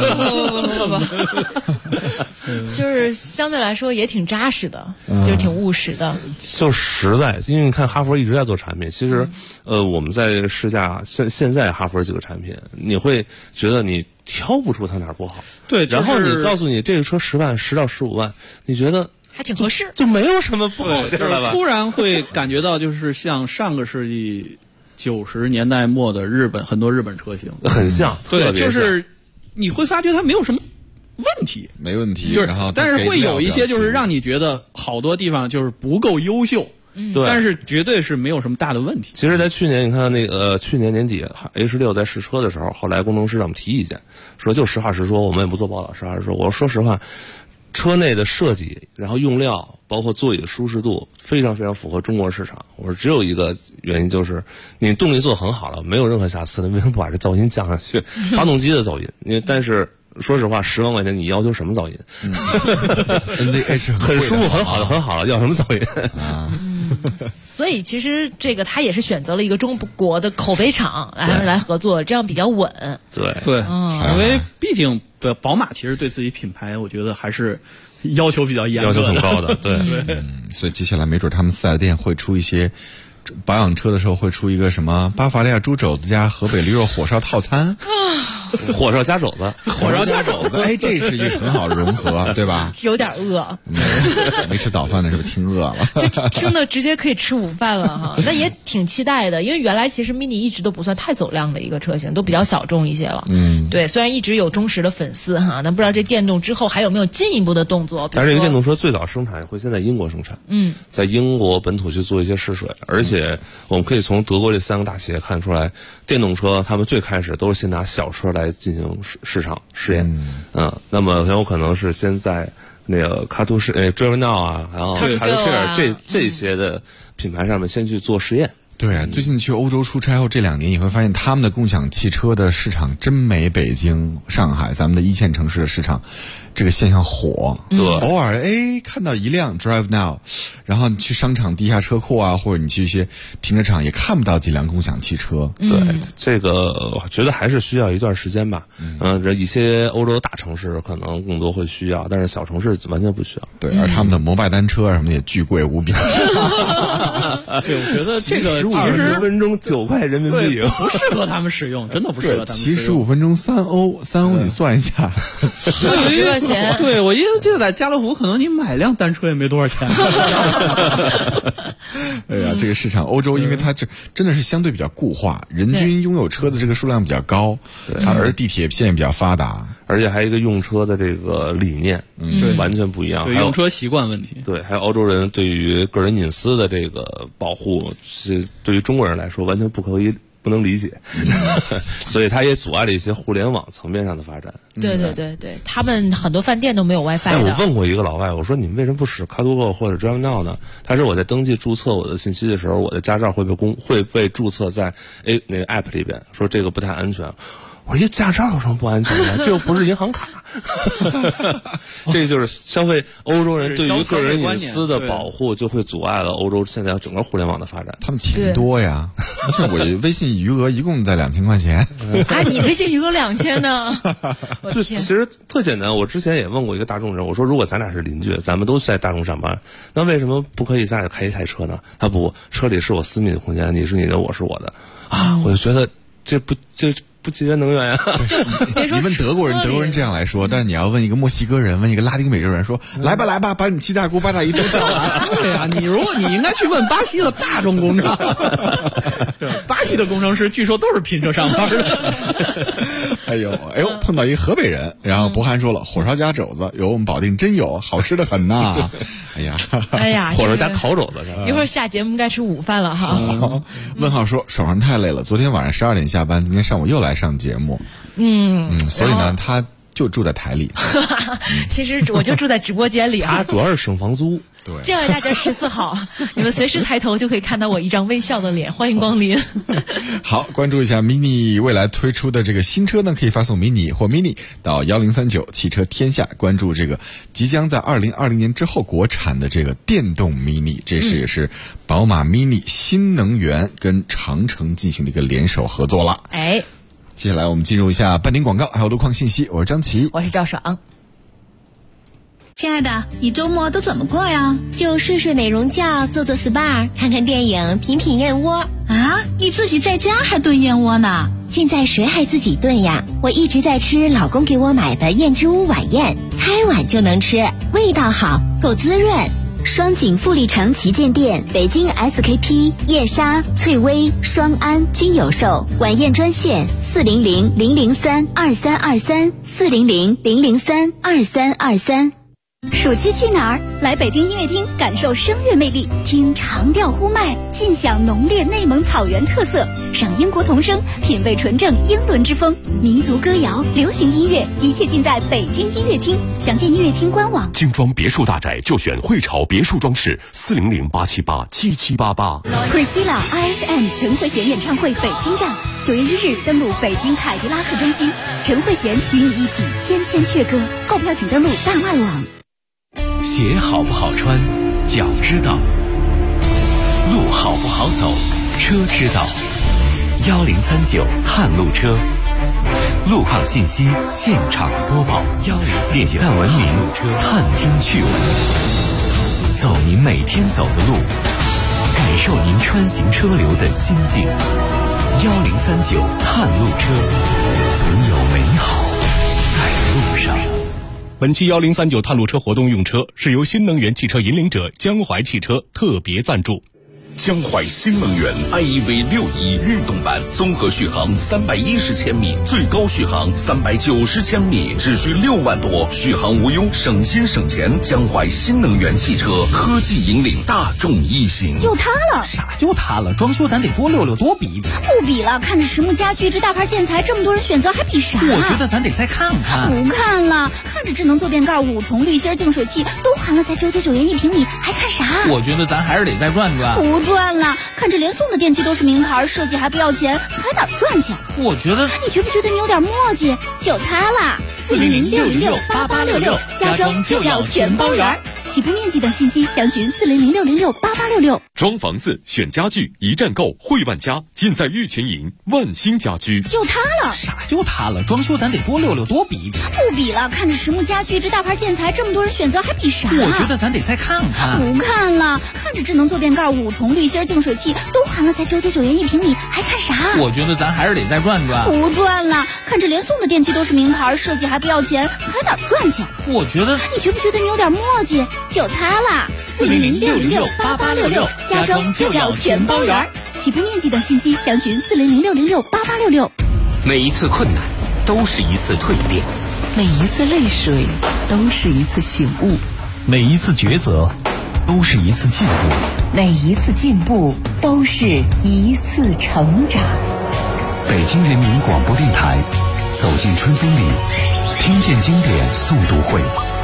Speaker 6: 就是相对来说也挺扎实的，就是挺务实的，
Speaker 10: 就实在。因为你看哈弗一直在做产品，其实我们在试驾现在哈弗几个产品，你会觉得你挑不出它哪儿不好。
Speaker 11: 对，
Speaker 10: 然后你告诉你这个车10万10到15万，你觉得
Speaker 6: 还挺合适，
Speaker 10: 就没有什么不好的，
Speaker 11: 就是突然会感觉到就是像上个世纪90年代末的很多日本车型
Speaker 10: 很像，
Speaker 11: 对，就是你会发觉它没有什么问题，
Speaker 7: 没问题，
Speaker 11: 就是
Speaker 7: 然后
Speaker 11: 但是会有一些就是让你觉得好多地方就是不够优秀，
Speaker 10: 对，
Speaker 11: 但是绝对是没有什么大的问题。
Speaker 10: 其实，在去年你看那个去年年底 H6 在试车的时候，后来工程师让我们提意见，说就实话实说，我们也不做报道，实话实说。我说实话，车内的设计，然后用料，包括座椅的舒适度，非常非常符合中国市场。我说只有一个原因，就是你动力做很好了，没有任何瑕疵了，为什么不把这噪音降下去？发动机的噪音，但是说实话，10万块钱你要求什么噪音？很舒服，很好了，要什么噪音啊？
Speaker 6: 所以其实这个他也是选择了一个中国的口碑厂来合作，这样比较稳。
Speaker 10: 对，
Speaker 11: 因为毕竟宝马其实对自己品牌，我觉得还是要求比较严格的，
Speaker 10: 要求很高的。对，
Speaker 7: 所以接下来没准他们4S店会出一些保养车的时候会出一个什么巴伐利亚猪肘子加河北驴肉火烧套餐。
Speaker 10: 火烧加肘子，
Speaker 7: 火烧加肘子，哎，这是一个很好的融合，对吧？
Speaker 6: 有点饿，
Speaker 7: 没吃早饭的是不是挺饿了？
Speaker 6: 这听的直接可以吃午饭了哈。那也挺期待的，因为原来其实 mini 一直都不算太走量的一个车型，都比较小众一些了。对，虽然一直有忠实的粉丝哈，但不知道这电动之后还有没有进一步的动作。
Speaker 10: 但是这个电动车最早生产会先在英国生产，在英国本土去做一些试水，而且我们可以从德国这3个大企业看出来，电动车他们最开始都是先拿小车来进行市场试验，那么很有可能是先在那个卡图士Drive Now 啊，然后卡图士这些的品牌上面先去做实验。
Speaker 7: 对啊，最近去欧洲出差后，这2年你会发现他们的共享汽车的市场真没北京、上海咱们的1线城市的市场这个现象火。
Speaker 10: 对，
Speaker 7: 偶尔看到一辆 Drive Now， 然后你去商场地下车库啊，或者你去一些停车场也看不到几辆共享汽车。
Speaker 10: 对，这个我觉得还是需要一段时间吧。这一些欧洲大城市可能更多会需要，但是小城市完全不需要。
Speaker 7: 对，而他们的摩拜单车什么的也巨贵无比。
Speaker 11: 对，我觉得这个
Speaker 10: 20分钟9块人民币，
Speaker 11: 不适合他们使用，真的不适合他们使用。
Speaker 7: 75分钟3欧你算一下
Speaker 6: ，50块钱。
Speaker 11: 对，我记得在家乐福，可能你买辆单车也没多少钱。
Speaker 7: 哎呀，这个市场欧洲，因为它这真的是相对比较固化，人均拥有车的这个数量比较高，而地铁线也比较发达，
Speaker 10: 而且还有一个用车的这个理念，完全不一样。
Speaker 11: 对，用车习惯问题。
Speaker 10: 对，还有欧洲人对于个人隐私的这个保护，是对于中国人来说完全不能理解，所以它也阻碍了一些互联网层面上的发展。
Speaker 6: 对，他们很多饭店都没有 WiFi 的。
Speaker 10: 我问过一个老外，我说你们为什么不使 Car2Go 或者 Drive Now 呢？他说我在登记注册我的信息的时候，我的驾照会被注册在那个 App 里边，说这个不太安全。我一驾照有什么不安全的？这又不是银行卡。这就是消费欧洲人对于个人隐私的保护，就会阻碍了欧洲现在整个互联网的发展。
Speaker 7: 他们钱多呀，这我微信余额一共在2000块钱。
Speaker 6: 你微信余额2000呢？
Speaker 10: 就其实特简单。我之前也问过一个大众人，我说如果咱俩是邻居，咱们都在大众上班，那为什么不可以咱俩开一台车呢？他不，车里是我私密的空间，你是你的，我是我的啊！我就觉得这不节约能源呀！
Speaker 7: 你问德国人这样来说，但是你要问一个墨西哥人，问一个拉丁美洲人说：“来吧，把你7大姑8大姨都叫来。”
Speaker 11: 对呀，你应该去问巴西的大众工厂。巴西的工程师据说都是拼车上班的。
Speaker 7: 哎呦，碰到一河北人，然后博涵说了：“火烧加肘子，有我们保定真有，好吃的很呐。”哎呀，
Speaker 10: 火烧加烤肘子。
Speaker 6: 一会儿下节目该吃午饭了哈。
Speaker 7: 问号说手上太累了，昨天晚上12点下班，今天上午又来上节目。所以呢，他就住在台里。
Speaker 6: 其实我就住在直播间里啊。
Speaker 10: 他主要是省房租。
Speaker 7: 对，
Speaker 6: 建议大家14号，你们随时抬头就可以看到我一张微笑的脸，欢迎光临。
Speaker 7: 好，关注一下 mini 未来推出的这个新车呢，可以发送 mini 或 mini 到1039汽车天下，关注这个即将在2020年之后国产的这个电动 mini， 这也是宝马 mini 新能源跟长城进行的一个联手合作了。接下来我们进入一下半点广告，还有路况信息。我是张琪，
Speaker 6: 我是赵爽。
Speaker 13: 亲爱的，你周末都怎么过呀？
Speaker 8: 就睡美容觉，做SPA，看看电影，品燕窝。
Speaker 13: 啊，你自己在家还炖燕窝呢？
Speaker 8: 现在谁还自己炖呀？我一直在吃老公给我买的燕之屋晚宴，开碗就能吃，味道好，够滋润。双井富力城旗舰店、北京 SKP、叶莎、翠微、双安均有售。晚宴专线400-003-2323，400-003-2323。
Speaker 14: 暑期去哪儿？来北京音乐厅感受声乐魅力，听长调呼麦，尽享浓烈内蒙草原特色，赏英国童声，品味纯正英伦之风，民族歌谣、流行音乐，一切尽在北京音乐厅。详见音乐厅官网。
Speaker 2: 精装别墅大宅就选汇潮别墅装饰，400-878-7788。
Speaker 14: Priscilla ISM 陈慧娴演唱会北京站，9月1日登陆北京凯迪拉克中心，陈慧娴与你一起千阙歌。购票请登录大外网。
Speaker 5: 鞋好不好穿，脚知道；路好不好走，车知道。1039探路车，路况信息现场播报。点赞文明，探听趣闻，走您每天走的路，感受您穿行车流的心境。 1039探路车，总有美好在路上。
Speaker 15: 本期1039探路车活动用车是由新能源汽车引领者江淮汽车特别赞助。
Speaker 16: 江淮新能源 iEV61运动版，综合续航310千米，最高续航390千米，只需6万多，续航无忧，省心省钱。江淮新能源汽车科技引领大众一行。
Speaker 17: 就它了？
Speaker 3: 啥就它了？装修咱得多溜溜，多比一比。
Speaker 17: 不比了，看着实木家具这大牌建材，这么多人选择，还比啥？
Speaker 3: 我觉得咱得再看看。
Speaker 17: 不看了，看着智能坐便盖、5重滤芯净水器都含了，才999元1平米，还看啥？
Speaker 3: 我觉得咱还是得再转转。
Speaker 17: 不转了，看着连送的电器都是名牌，设计还不要钱，还哪赚去？
Speaker 3: 我觉得，
Speaker 17: 你觉不觉得你有点磨叽？就它啦，400-606-8866，家装就要全包圆。起步面积等信息详询400-606-8866。
Speaker 2: 装房子选家具一站购，汇万家，尽在玉泉营万兴家居。
Speaker 17: 就它了？
Speaker 3: 啥就它了？装修咱得多溜溜，多比一比。
Speaker 17: 不比了，看着实木家具这大牌建材，这么多人选择，还比啥？
Speaker 3: 我觉得咱得再看看。
Speaker 17: 不看了，看着智能坐便盖、5重滤芯净水器都含了，才999元1平米，还看啥？
Speaker 3: 我觉得咱还是得再转转。
Speaker 17: 不转了，看着连送的电器都是名牌，设计还不要钱，还哪赚去？
Speaker 3: 我觉得，
Speaker 17: 你觉不觉得你有点磨叽？就它啦，400-606-8866，家装就要全包圆。起步面积等信息详询400-606-8866。
Speaker 5: 每一次困难都是一次蜕变，
Speaker 1: 每一次泪水都是一次醒悟，
Speaker 15: 每一次抉择都是一次进步，
Speaker 1: 每一次进步都是一次成长。
Speaker 5: 北京人民广播电台，走进春风里，听见经典诵读会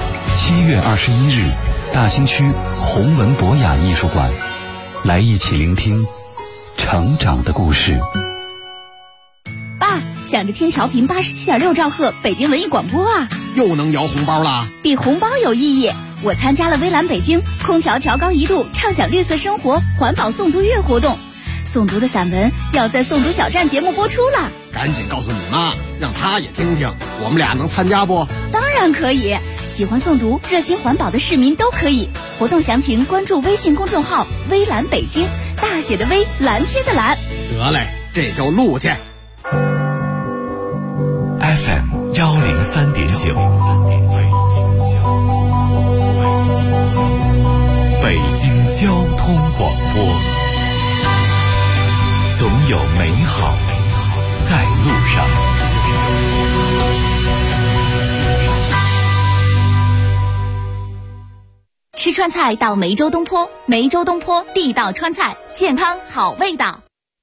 Speaker 5: ，7月21日，大兴区弘文博雅艺术馆，来一起聆听成长的故事。
Speaker 17: 爸，想着听调频87.6兆赫北京文艺广播啊，
Speaker 18: 又能摇红包啦？
Speaker 17: 比红包有意义。我参加了微蓝北京空调调高1度畅享绿色生活环保诵读月活动，诵读的散文要在诵读小站节目播出了。
Speaker 18: 赶紧告诉你妈，让她也听听，我们俩能参加不？
Speaker 17: 当然可以，喜欢诵读热心环保的市民都可以。活动详情关注微信公众号微蓝北京，大写的微，蓝天的蓝。
Speaker 18: 得嘞，这就录去。
Speaker 5: FM 103.9，北京交通广播，总有美好在路上。
Speaker 4: 吃川菜到梅州东坡，梅州东坡地道川菜，健康好味道。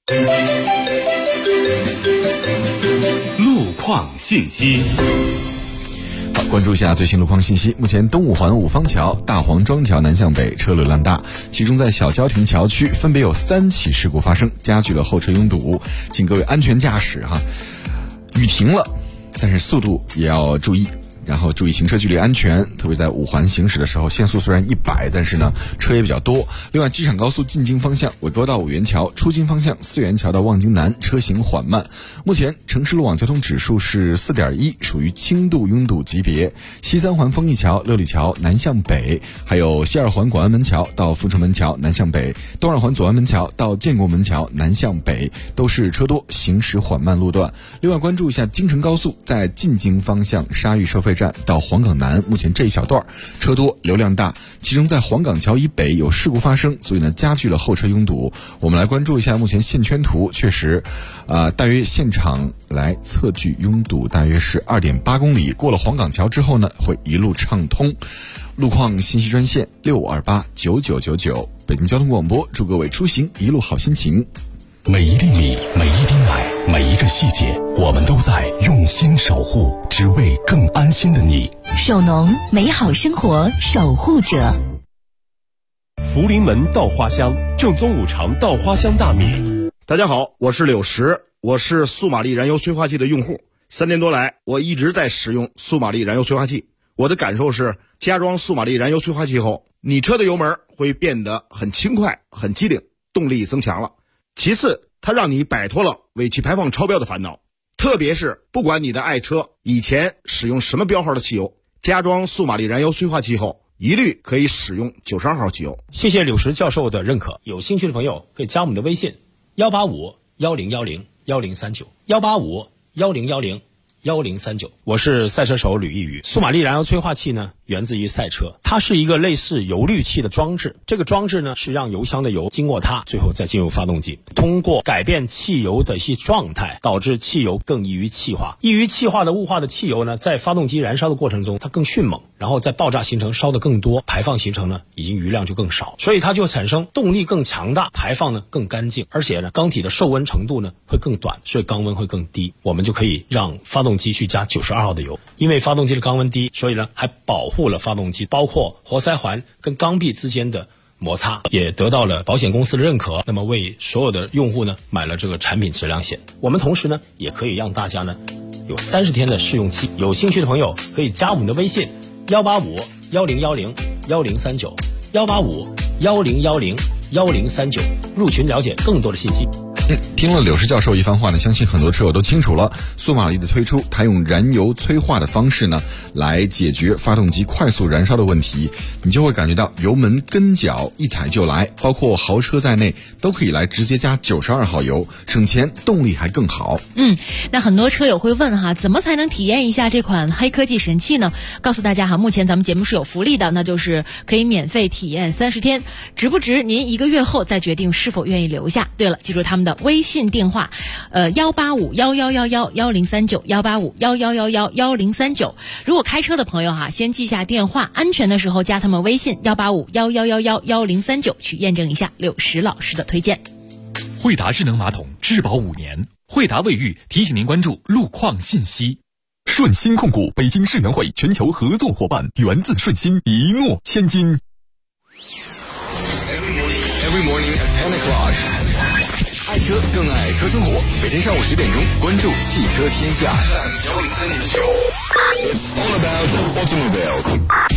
Speaker 2: 路况信息。
Speaker 7: 好，关注一下最新路况信息。目前东五环五方桥、大黄庄桥南向北车流量大，其中在小交亭桥区分别有3起事故发生，加剧了后车拥堵，请各位安全驾驶哈。雨停了，但是速度也要注意。然后注意行车距离安全，特别在五环行驶的时候，限速虽然100，但是呢车也比较多。另外，机场高速进京方向尾沟到五元桥，出京方向四元桥到望京南车行缓慢。目前城市路网交通指数是4.1，属于轻度拥堵级别。西三环丰益桥、乐利桥南向北，还有西二环广安门桥到富春门桥南向北，东二环左安门桥到建国门桥南向北都是车多，行驶缓慢路段。另外，关注一下京承高速在进京方向沙峪收费站到黄岗南，目前这一小段车多流量大，其中在黄岗桥以北有事故发生，所以呢加剧了后车拥堵。我们来关注一下目前线圈图，确实大约现场来测距拥堵大约是2.8公里，过了黄岗桥之后呢会一路畅通。路况信息专线6289999，北京交通广播，祝各位出行一路好心情。
Speaker 15: 每一粒米，每一滴奶，每一个细节，我们都在用心守护，只为更安心的你。
Speaker 1: 手农，美好生活守护者。
Speaker 15: 福临门稻花香，正宗五常稻花香大米。
Speaker 19: 大家好，我是柳石，我是速马力燃油催化器的用户。3年多来，我一直在使用速马力燃油催化器。我的感受是，加装速马力燃油催化器后，你车的油门会变得很轻快、很机灵，动力增强了。其次，它让你摆脱了尾气排放超标的烦恼，特别是不管你的爱车以前使用什么标号的汽油，加装速马力燃油催化器后，一律可以使用92号汽油。
Speaker 20: 谢谢柳石教授的认可，有兴趣的朋友可以加我们的微信18510101010。 1039，18510101039。我是赛车手吕一宇。苏玛丽燃油催化器呢，源自于赛车，它是一个类似油滤器的装置。这个装置呢，是让油箱的油经过它，最后再进入发动机，通过改变汽油的一些状态，导致汽油更易于气化。易于气化的雾化的汽油呢，在发动机燃烧的过程中，它更迅猛，然后在爆炸形成烧得更多，排放形成呢，已经余量就更少，所以它就产生动力更强大，排放呢更干净，而且呢，缸体的受温程度呢会更短，所以缸温会更低。我们就可以让发动机去加92号的油，因为发动机的缸温低，所以呢还保护了发动机，包括活塞环跟缸壁之间的摩擦，也得到了保险公司的认可。那么为所有的用户呢买了这个产品质量险。我们同时呢也可以让大家呢有30天的试用期，有兴趣的朋友可以加我们的微信18510101039，18510101039入群了解更多的信息。
Speaker 7: 听了柳石教授一番话呢，相信很多车友都清楚了。苏玛丽的推出，它用燃油催化的方式呢，来解决发动机快速燃烧的问题，你就会感觉到油门跟脚一踩就来，包括豪车在内都可以来直接加92号油，省钱，动力还更好。
Speaker 6: 那很多车友会问哈，怎么才能体验一下这款黑科技神器呢？告诉大家哈，目前咱们节目是有福利的，那就是可以免费体验30天，值不值您1个月后再决定是否愿意留下。对了，记住他们的微信电话18511111039，18511111039。如果开车的朋友哈，先记下电话，安全的时候加他们微信18511111039去验证一下柳石老师的推荐。
Speaker 5: 惠达智能马桶质保5年，惠达卫浴提醒您关注路况信息。顺鑫控股北京世园会全球合作伙伴，源自顺鑫，一诺千金。
Speaker 12: Every morning at 10 o'clock， 爱车更爱车生活。每天上午10点钟，关注汽车天下。It's all about automobiles。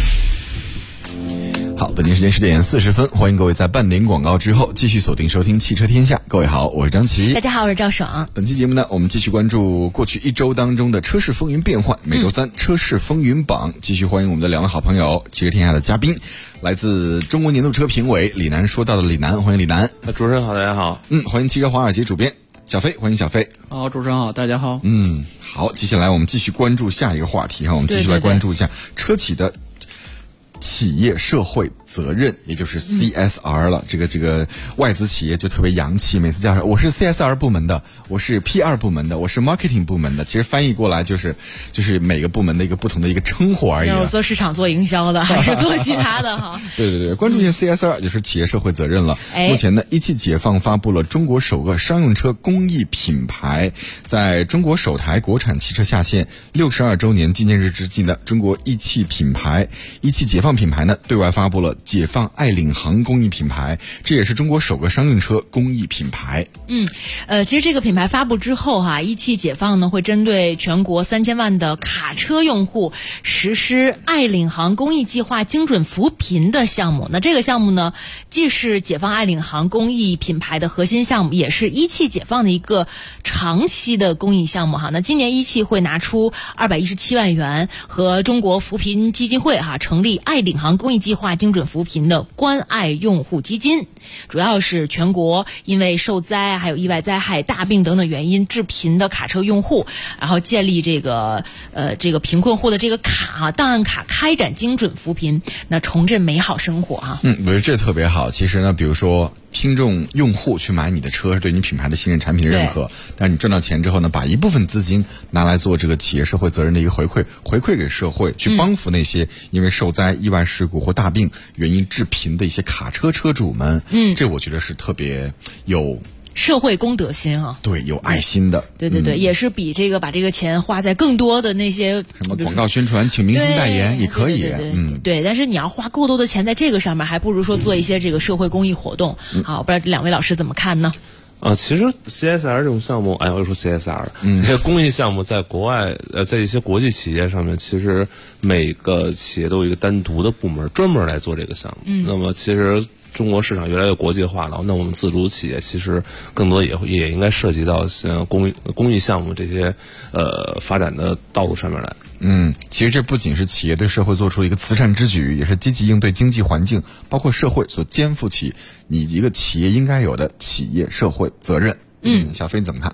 Speaker 7: 好，本期时间10点40分，欢迎各位在半点广告之后继续锁定收听汽车天下。各位好，我是张琪。
Speaker 6: 大家好，我是赵爽。
Speaker 7: 本期节目呢，我们继续关注过去1周当中的车市风云变幻。每周3车市风云榜，继续欢迎我们的2位好朋友，汽车天下的嘉宾，来自中国年度车评委李楠说到的李楠，欢迎李楠。
Speaker 10: 主持人好，大家好。
Speaker 7: 欢迎汽车华尔街主编小飞，欢迎小飞。
Speaker 11: 好，主持人好，大家好。
Speaker 7: 好，接下来我们继续关注下一个话题哈，我们继续来关注一下车企的企业社会责任，也就是 CSR 了。这个外资企业就特别洋气，每次叫我是 CSR 部门的，我是 PR 部门的，我是 marketing 部门的，其实翻译过来就是每个部门的一个不同的一个称呼而已。
Speaker 6: 有做市场做营销的，还是做其他的哈？
Speaker 7: 对，关注一下 CSR， 就是企业社会责任了。目前呢，一汽解放发布了中国首个商用车公益品牌，在中国首台国产汽车下线62周年纪念日之际呢，中国一汽品牌一汽解放品牌呢对外发布了解放爱领航公益品牌，这也是中国首个商用车公益品牌。
Speaker 6: 其实这个品牌发布之后哈，一汽解放呢会针对全国3000万的卡车用户实施爱领航公益计划精准扶贫的项目。那这个项目呢，既是解放爱领航公益品牌的核心项目，也是一汽解放的一个长期的公益项目哈。那今年一汽会拿出217万元和中国扶贫基金会成立爱领航公益计划精准扶贫的关爱用户基金，主要是全国因为受灾还有意外灾害、大病等等原因致贫的卡车用户，然后建立这个贫困户的这个卡档案卡，开展精准扶贫，那重振美好生活哈。
Speaker 7: 我觉得这特别好。其实呢，比如说听众用户去买你的车，是对你品牌的信任、产品的认可，但是你赚到钱之后呢，把一部分资金拿来做这个企业社会责任的一个回馈给社会，去帮扶那些因为受灾、意外事故或大病原因致贫的一些卡车车主们。这我觉得是特别有
Speaker 6: 社会公德心啊，
Speaker 7: 对，有爱心的。
Speaker 6: 对，也是比这个把这个钱花在更多的那些
Speaker 7: 什么广告宣传，请明星代言也可以。
Speaker 6: 对，但是你要花够多的钱在这个上面，还不如说做一些这个社会公益活动。好，不知道2位老师怎么看呢？
Speaker 10: 其实 CSR 这种项目，我又说 CSR 了。这些公益项目在国外，在一些国际企业上面，其实每个企业都有一个单独的部门专门来做这个项目。那么其实中国市场越来越国际化了，那我们自主企业其实更多也应该涉及到像公益项目这些发展的道路上面来。
Speaker 7: 其实这不仅是企业对社会做出一个慈善之举，也是积极应对经济环境包括社会所肩负起你一个企业应该有的企业社会责任。小飞你怎么看？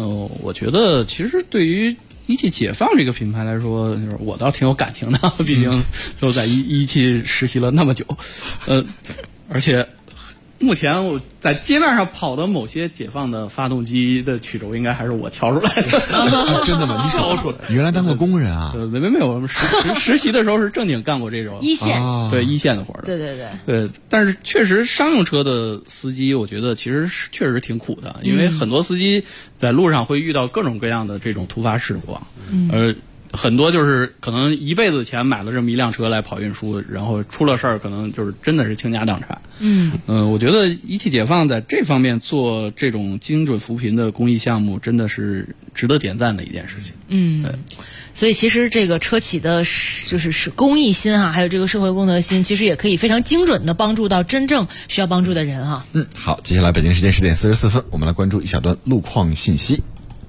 Speaker 11: 我觉得其实对于一汽解放这个品牌来说，就是我倒挺有感情的，毕竟都在一汽实习了那么久，而且目前我在街面上跑的某些解放的发动机的曲轴，应该还是我挑出来的。
Speaker 7: 真的吗？你挑出来？原来当过工人啊？
Speaker 11: 没有，实习的时候是正经干过这种
Speaker 6: 一线，
Speaker 11: 对一线的活儿。
Speaker 6: 对。
Speaker 11: 但是确实商用车的司机，我觉得其实确实挺苦的，因为很多司机在路上会遇到各种各样的这种突发事故，很多就是可能一辈子钱买了这么一辆车来跑运输，然后出了事儿，可能就是真的是倾家荡产。我觉得一汽解放在这方面做这种精准扶贫的公益项目，真的是值得点赞的一件事情。
Speaker 6: 所以其实这个车企的就是公益心哈，还有这个社会公德心，其实也可以非常精准的帮助到真正需要帮助的人哈。
Speaker 7: 好，接下来北京时间10点44分，我们来关注一小段路况信息。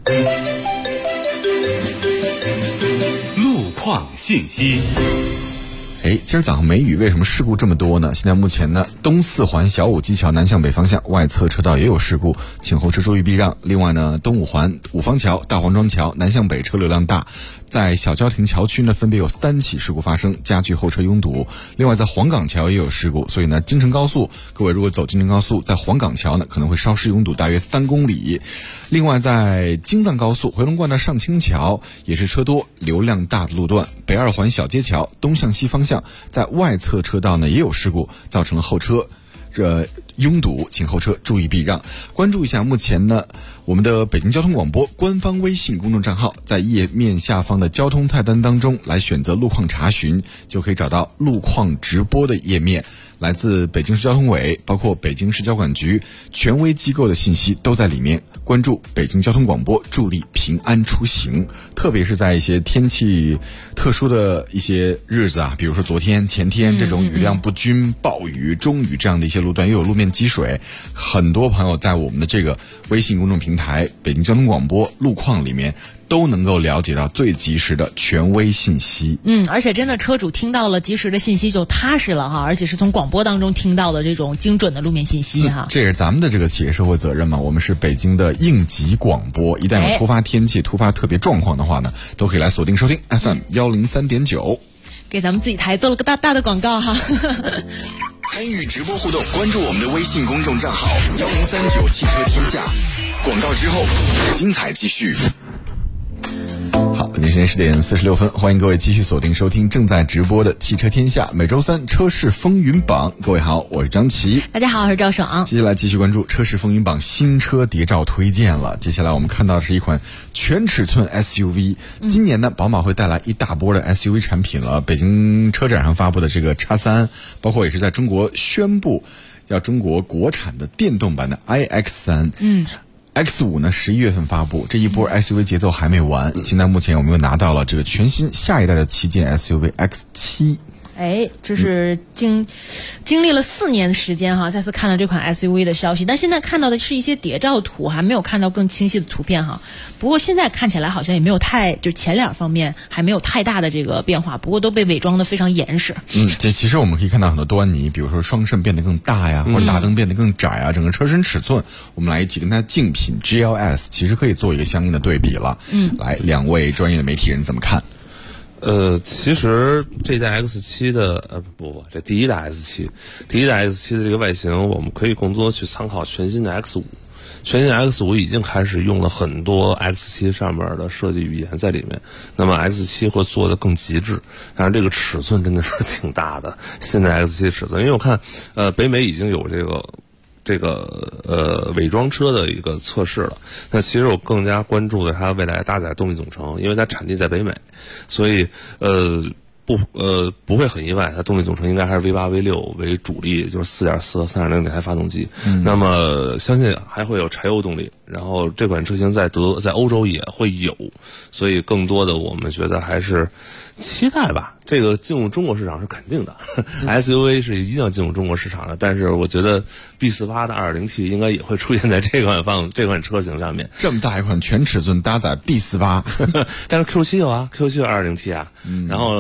Speaker 2: 路况信息。
Speaker 7: 今儿早上没雨，为什么事故这么多呢？现在目前呢，东四环小武基桥南向北方向外侧车道也有事故，请后车注意避让。另外呢，东五环五方桥、大黄庄桥南向北车流量大，在小交亭桥区呢分别有3起事故发生，加剧后车拥堵。另外在黄岗桥也有事故，所以呢，京承高速各位如果走京承高速，在黄岗桥呢可能会稍事拥堵大约3公里。另外在京藏高速回龙观的上清桥也是车多流量大的路段，北二环小街桥东向西方向在外侧车道呢也有事故，造成了后车拥堵，请后车注意避让。关注一下目前呢我们的北京交通广播官方微信公众账号，在页面下方的交通菜单当中来选择路况查询，就可以找到路况直播的页面。来自北京市交通委，包括北京市交管局权威机构的信息都在里面。关注北京交通广播，助力平安出行。特别是在一些天气特殊的一些日子啊，比如说昨天、前天这种雨量不均、暴雨、中雨这样的一些路段，又有路面积水，很多朋友在我们的这个微信公众平台北京交通广播路况里面都能够了解到最及时的权威信息。
Speaker 6: 而且真的车主听到了及时的信息就踏实了哈，而且是从广播当中听到的这种精准的路面信息哈。
Speaker 7: 这也是咱们的这个企业社会责任嘛，我们是北京的应急广播，一旦有突发天气、突发特别状况的话呢，都可以来锁定收听 FM 103.9，
Speaker 6: 给咱们自己台做了个大的广告哈。
Speaker 12: 参与直播互动，关注我们的微信公众账号1039汽车天下。广告之后，精彩继续。
Speaker 7: 好，北京时间10点46分，欢迎各位继续锁定收听正在直播的汽车天下每周3车市风云榜。各位好，我是张琪。
Speaker 6: 大家好，我是赵爽。
Speaker 7: 接下来继续关注车市风云榜新车谍照推荐了。接下来我们看到的是一款全尺寸 SUV。今年呢，宝马会带来一大波的 SUV 产品了。北京车展上发布的这个 X3， 包括也是在中国宣布要中国国产的电动版的 iX3。X5 呢11月份发布，这一波 SUV 节奏还没完。现在目前我们又拿到了这个全新下一代的旗舰 SUV X7。
Speaker 6: 这是经历了4年的时间哈，再次看到这款 SUV 的消息，但现在看到的是一些谍照图，还没有看到更清晰的图片哈。不过现在看起来好像也没有就前脸方面还没有太大的这个变化，不过都被伪装的非常严实。
Speaker 7: 这其实我们可以看到很多端倪，比如说双肾变得更大呀，或者大灯变得更窄啊，整个车身尺寸我们来一起跟它竞品 GLS 其实可以做一个相应的对比了。来，两位专业的媒体人怎么看？
Speaker 10: 其实这代 X7 的这第一代 X7 的这个外形，我们可以更多去参考全新的 X5。全新的 X5 已经开始用了很多 X7 上面的设计语言在里面，那么 X7 会做得更极致，但是这个尺寸真的是挺大的。现在 X7 尺寸，因为我看北美已经有这个伪装车的一个测试了。那其实我更加关注的它未来搭载动力总成，因为它产地在北美，所以不会很意外，它动力总成应该还是 V8 V6 为主力，就是 4.4 和 3.0 这台发动机。那么相信还会有柴油动力，然后这款车型在欧洲也会有，所以更多的我们觉得还是期待吧。这个进入中国市场是肯定的，SUV 是一定要进入中国市场的。但是我觉得 B48 的 2.0T 应该也会出现在这款车型上面。
Speaker 7: 这么大一款全尺寸搭载 B48，
Speaker 10: 但是 Q7 有啊，Q7 有 2.0T 啊，然后 XC7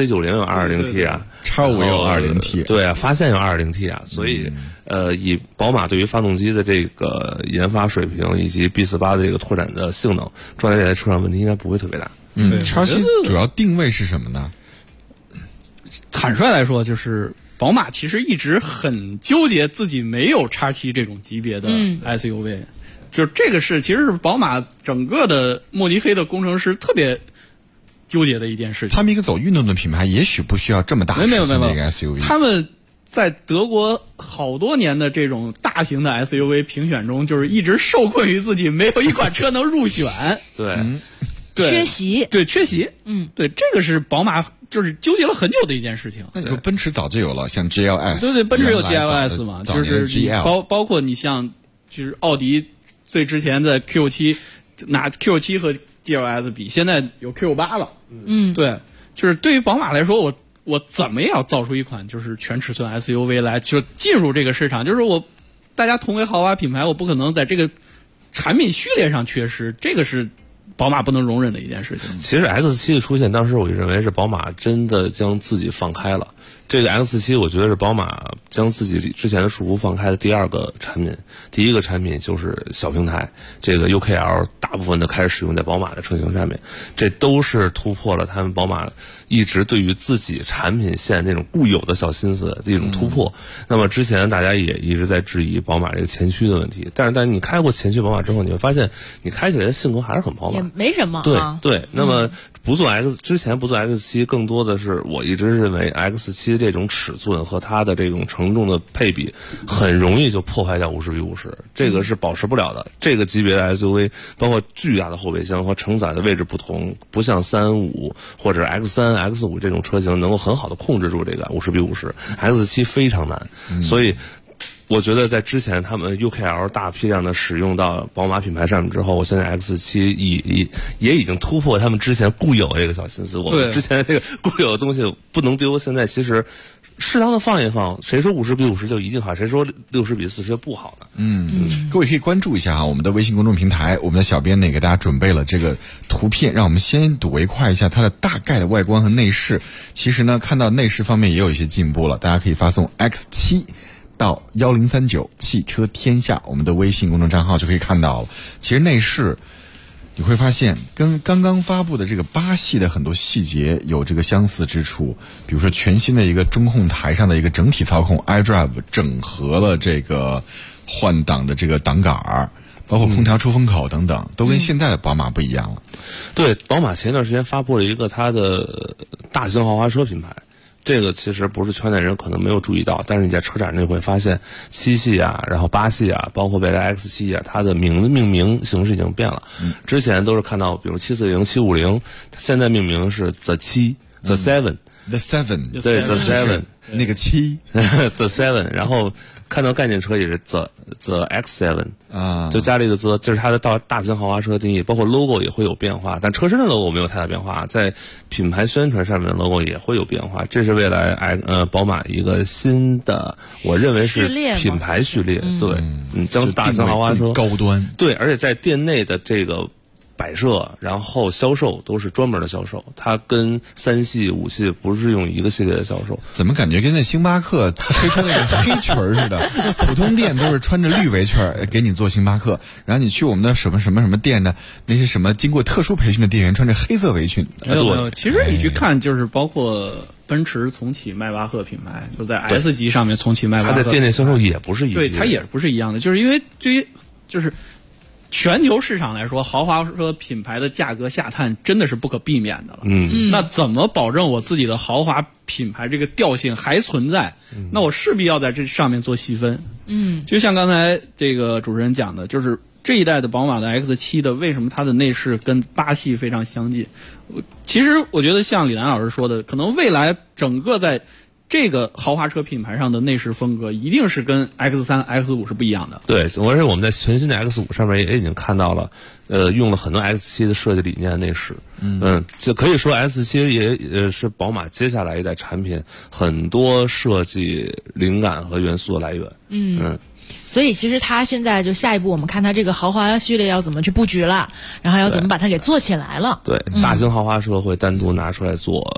Speaker 10: C90有 2.0T 啊
Speaker 7: ，X5也有 2.0T，
Speaker 10: 对啊，发现有 2.0T 啊，所以以宝马对于发动机的这个研发水平以及 B48的这个拓展的性能，装在这台车上问题应该不会特别大。
Speaker 7: X7主要定位是什么呢？
Speaker 11: 坦率来说，就是宝马其实一直很纠结自己没有 X7这种级别的 SUV，就是这个其实是宝马整个的莫迪黑的工程师特别纠结的一件事情。
Speaker 7: 他们一个走运动的品牌，也许不需要这么大尺寸的一个 SUV。
Speaker 11: 他们在德国好多年的这种大型的 SUV 评选中，就是一直受困于自己没有一款车能入选。
Speaker 10: 对，
Speaker 6: 缺席。
Speaker 11: 对，缺席。对，这个是宝马就是纠结了很久的一件事情。
Speaker 7: 那你说奔驰早就有了，像 GLS。
Speaker 11: 对，奔驰有 GLS 嘛，就是
Speaker 7: GL
Speaker 11: 包括你像就是奥迪最之前的 Q7， 拿 Q7 和 GLS 比，现在有 Q8 了。对，就是对于宝马来说，我怎么也要造出一款就是全尺寸 SUV 来，就进入这个市场。就是大家同为豪华品牌，我不可能在这个产品序列上缺失，这个是宝马不能容忍的一件事情。
Speaker 10: 其实 X7 的出现，当时我认为是宝马真的将自己放开了。这个 X7 我觉得是宝马将自己之前的束缚放开的第二个产品。第一个产品就是小平台，这个 UKL 大部分的开始使用在宝马的车型上面，这都是突破了他们宝马一直对于自己产品线那种固有的小心思的一种突破。那么之前大家也一直在质疑宝马这个前驱的问题，但是你开过前驱宝马之后，你会发现你开起来的性格还是很宝马，
Speaker 6: 也没什么。
Speaker 10: 对。那么之前不做 X7， 更多的是我一直认为 X7 这种尺寸和它的这种承重的配比，很容易就破坏掉50:50，这个是保持不了的。这个级别的 SUV， 包括巨大的后备箱和承载的位置不同，不像3.5或者 X3、X5 这种车型能够很好的控制住这个50:50，X7 非常难，所以。我觉得在之前他们 UKL 大批量的使用到宝马品牌上面之后，我现在 X7 也已经突破他们之前固有这个小心思。我们之前这个固有的东西不能丢，现在其实适当的放一放，谁说50:50就一定好，谁说60:40就不好呢？
Speaker 7: 各位可以关注一下我们的微信公众平台，我们的小编呢给大家准备了这个图片，让我们先睹为快一下它的大概的外观和内饰。其实呢，看到内饰方面也有一些进步了，大家可以发送 X7到1039汽车天下，我们的微信公众账号就可以看到了。其实内饰你会发现跟刚刚发布的这个8系的很多细节有这个相似之处，比如说全新的一个中控台上的一个整体操控 iDrive 整合了这个换挡的这个挡杆，包括空调出风口等等，都跟现在的宝马不一样了。
Speaker 10: 对，宝马前段时间发布了一个它的大型豪华车品牌，这个其实不是圈内人可能没有注意到，但是你在车展里会发现7系啊，然后8系啊，包括未来 X7 啊，它的命名形式已经变了。之前都是看到比如740、750，现在命名是 The 7、The 7、The
Speaker 7: Seven，
Speaker 10: 对 The 7，
Speaker 7: 那个7
Speaker 10: The 7， 然后看到概念车也是 The X7
Speaker 7: 啊，
Speaker 10: 就加了一个 The， 这是它的大型豪华车的定义，包括 logo 也会有变化，但车身的 logo 没有太大变化，在品牌宣传上面的 logo 也会有变化，这是未来宝马一个新的，我认为是品牌序列，对，将大型豪华车
Speaker 7: 高端，
Speaker 10: 对，而且在店内的这个摆设，然后销售都是专门的销售，它跟3系、5系不是用一个系列的销售。
Speaker 7: 怎么感觉跟那星巴克推出那个黑裙似的？普通店都是穿着绿围裙给你做星巴克，然后你去我们的什么店呢？那些什么经过特殊培训的店员穿着黑色围裙。
Speaker 11: 对，其实你去看，就是包括奔驰重启迈巴赫品牌，就在 S 级上面重启迈巴赫，
Speaker 10: 它在店内销售也不是一样的，
Speaker 11: 对，它也不是一样的，就是因为对于就是全球市场来说，豪华车品牌的价格下探真的是不可避免的了。那怎么保证我自己的豪华品牌这个调性还存在？那我势必要在这上面做细分。就像刚才这个主持人讲的，就是这一代的宝马的 X7 的为什么它的内饰跟8系非常相近？其实我觉得像李楠老师说的，可能未来整个在这个豪华车品牌上的内饰风格一定是跟 X3、X5 是不一样的。
Speaker 10: 对，而且我们在全新的 X5 上面也已经看到了，用了很多 X7 的设计理念的内饰。就可以说 X7 也是宝马接下来一代产品很多设计灵感和元素的来源。
Speaker 6: 所以其实它现在就下一步，我们看它这个豪华序列要怎么去布局了，然后要怎么把它给做起来了。
Speaker 10: 对，大型豪华车会单独拿出来做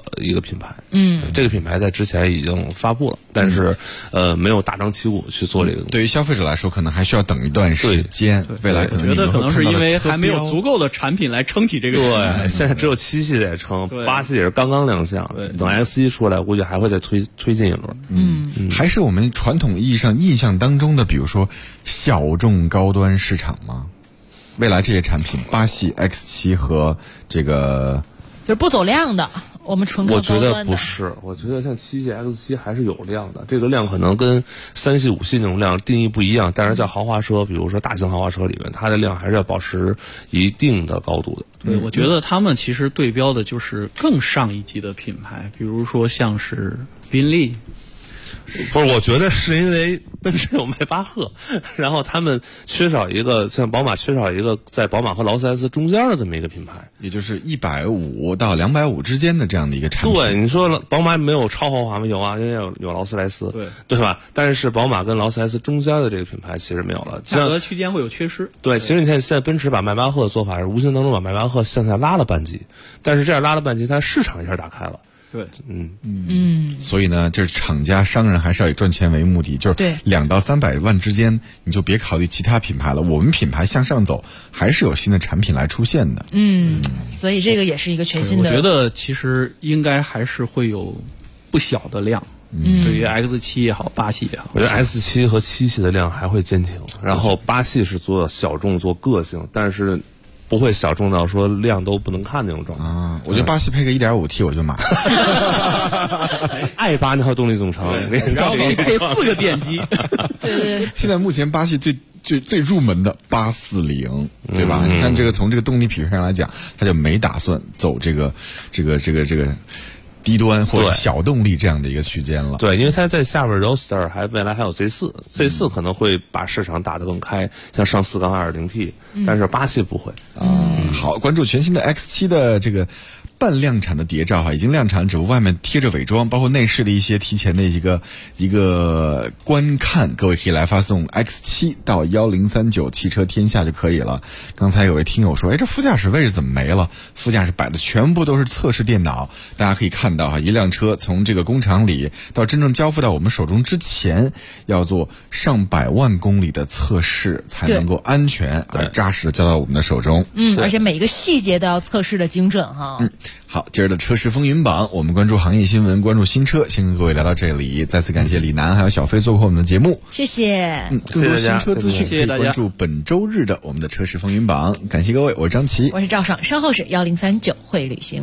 Speaker 10: 一个品牌。这个品牌在之前已经发布了，但是没有大张旗鼓去做这个东西。
Speaker 7: 对于消费者来说，可能还需要等一段时间。未来可能
Speaker 11: 觉得可能是因为还没有足够的产品来撑起这个。
Speaker 10: 对，现在只有7系列撑，8系列是刚刚亮相。等 X1出来，估计还会再推进一轮。
Speaker 7: 还是我们传统意义上印象当中的，比如说小众高端市场吗？未来这些产品，8系 X7和这个
Speaker 6: 就是不走量的，我们纯靠高端的。
Speaker 10: 我觉得不是，我觉得像7系 X7还是有量的，这个量可能跟3系5系那种量定义不一样，但是在豪华车，比如说大型豪华车里面，它的量还是要保持一定的高度的。
Speaker 11: 对，我觉得他们其实对标的就是更上一级的品牌，比如说像是宾利。
Speaker 10: 不是，我觉得是因为奔驰有迈巴赫，然后他们缺少一个像宝马缺少一个在宝马和劳斯莱斯中间的这么一个品牌，
Speaker 7: 也就是150到250之间的这样的一个产品。
Speaker 10: 对，你说宝马没有超豪华吗？有啊，因为有劳斯莱斯，对吧？但是宝马跟劳斯莱斯中间的这个品牌其实没有了，
Speaker 11: 价格区间会有缺失。
Speaker 10: 对，其实你看现在奔驰把迈巴赫的做法是无形当中把迈巴赫向下拉了半级，但是这样拉了半级，它市场一下打开了。
Speaker 11: 对，
Speaker 7: 所以呢，就是厂家商人还是要以赚钱为目的，就是200到300万之间，你就别考虑其他品牌了。我们品牌向上走，还是有新的产品来出现的。
Speaker 6: 所以这个也是一个全新的。
Speaker 11: 我觉得其实应该还是会有不小的量。对于 X7 也好，8系也好，
Speaker 10: 我觉得 X7和7系的量还会坚挺，然后8系是做小众、做个性，但是不会小众到说量都不能看那种状态
Speaker 7: 啊！我觉得8系配个 1.5T 我就买。
Speaker 10: i8那套动力总成，
Speaker 11: 然后你配4个电机。
Speaker 6: 对。
Speaker 7: 现在目前8系最入门的840，对吧？你看这个从这个动力匹配上来讲，它就没打算走这个低端或者小动力这样的一个区间了。
Speaker 10: 对，因为它在下边 Roadster 未来还有 Z4 可能会把市场打得更开，像上4缸 2.0T，但是8系不会。
Speaker 7: 好，关注全新的 X7 的这个半量产的谍照哈，已经量产，只不过外面贴着伪装，包括内饰的一些提前的一个观看，各位可以来发送 X7 到1039汽车天下就可以了。刚才有位听友说，这副驾驶位置怎么没了？副驾驶摆的全部都是测试电脑，大家可以看到哈，一辆车从这个工厂里到真正交付到我们手中之前，要做上百万公里的测试，才能够安全而扎实的交到我们的手中。
Speaker 6: 而且每一个细节都要测试的精准哈。
Speaker 7: 好，今儿的车市风云榜，我们关注行业新闻，关注新车，先跟各位聊到这里。再次感谢李楠还有小飞做客我们的节目，
Speaker 6: 谢谢。
Speaker 7: 更多新车资讯可以关注本周日的我们的车市风云榜。感谢各位，我是张琪，
Speaker 6: 我是赵爽，稍后是1039会旅行。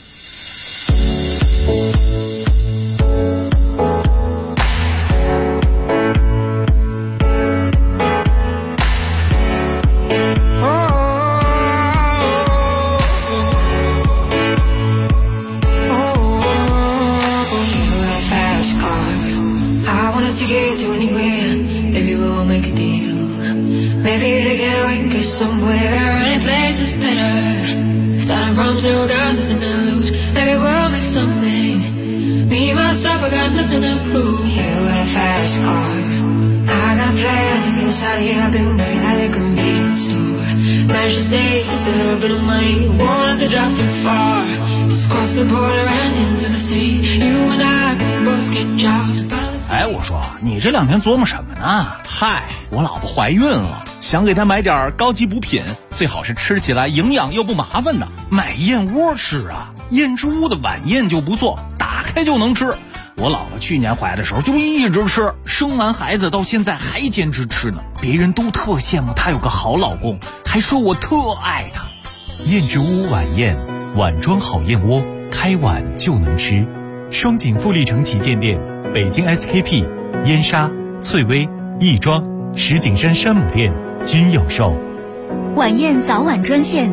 Speaker 21: Somewhere, any place is better. Starting from zero, got nothing to lose. Every world makes something. Me, myself, I got nothing to prove. You got a fast car. I got a plan to get us out of here. I've been working at a convenience store. Managed to save just a little bit of money. Won't have to drive too far. Just cross the border and into the city. You and I can both get jobs.
Speaker 22: 哎，我说你这2天琢磨什么呢？嗨，我老婆怀孕了，想给她买点高级补品，最好是吃起来营养又不麻烦的。买燕窝吃啊，燕之屋的晚宴就不错，打开就能吃。我老婆去年怀的时候就一直吃，生完孩子到现在还坚持吃呢。别人都特羡慕她有个好老公，还说我特爱她。
Speaker 5: 燕之屋晚宴，碗装好燕窝，开碗就能吃。双井富力城旗舰店。北京 SKP、燕莎、翠微、亦庄、石景山山姆店均有售。
Speaker 14: 晚宴早晚专线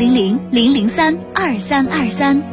Speaker 14: 400-003-2323。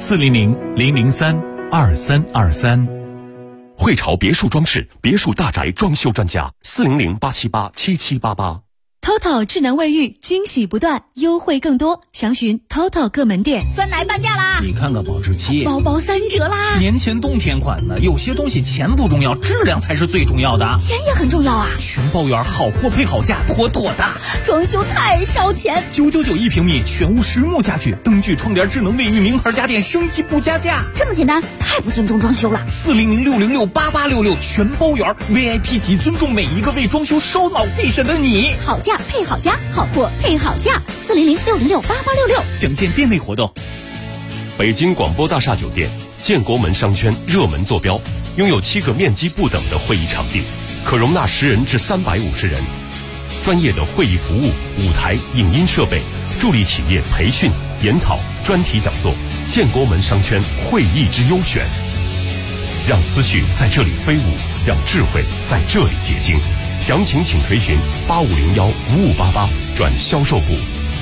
Speaker 5: 400-003-2323。
Speaker 15: 汇潮别墅装饰，别墅大宅装修专家，400-878-7788。
Speaker 14: 投 TOTO 智能卫浴，惊喜不断，优惠更多，详询 TOTO 各门店。
Speaker 17: 酸奶半价啦！
Speaker 22: 你看看保质期，
Speaker 17: 包包3折啦！
Speaker 22: 年前冬天款的，有些东西钱不重要，质量才是最重要的。
Speaker 17: 钱也很重要啊！
Speaker 22: 全包圆，好货配好价，妥妥的。
Speaker 17: 装修太烧钱
Speaker 22: ，999一平米，全屋实木家具，灯具、窗帘、智能卫浴，名牌家电，升级不加价。
Speaker 17: 这么简单，太不尊重装修了。
Speaker 22: 400-606-8866，全包圆 ，VIP 级，尊重每一个为装修烧脑费神的你。
Speaker 17: 好价配好家，好货配好价，400-606-8866，
Speaker 22: 详见店内活动。
Speaker 2: 北京广播大厦酒店建国门商圈热门坐标，拥有7个面积不等的会议场地，可容纳10人至350人。专业的会议服务、舞台、影音设备，助力企业培训、研讨、专题讲座。建国门商圈会议之优选，让思绪在这里飞舞，让智慧在这里结晶。详情请垂询8501-5588转销售部。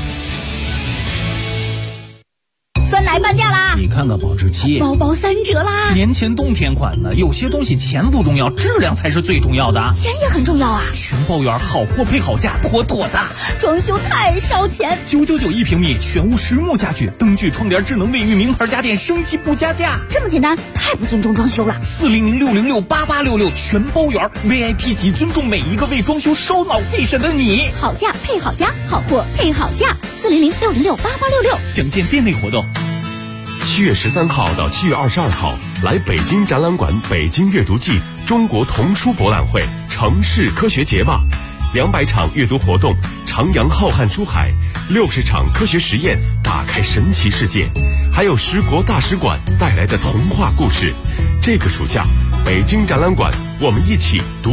Speaker 17: 酸奶半价啦！
Speaker 22: 你看看保质期，
Speaker 17: 包包3折啦！
Speaker 22: 年前冬天款的，有些东西钱不重要，质量才是最重要的。
Speaker 17: 钱也很重要啊！
Speaker 22: 全包圆，好货配好价，妥妥的。
Speaker 17: 装修太烧钱
Speaker 22: ，999一平米，全屋实木家具，灯具、窗帘、智能卫浴，名牌家电，升级不加价。
Speaker 17: 这么简单，太不尊重装修了。
Speaker 22: 400-606-8866，全包圆 ，VIP 级，尊重每一个为装修烧脑费神的你。
Speaker 17: 好价配好家，好货配好价，400-606-8866，
Speaker 22: 详见店内活动。
Speaker 2: 7月13号到7月22号，来北京展览馆北京阅读季中国童书博览会城市科学节吧，200场阅读活动，徜徉浩瀚书海，60场科学实验，打开神奇世界，还有10国大使馆带来的童话故事。这个暑假，北京展览馆，我们一起读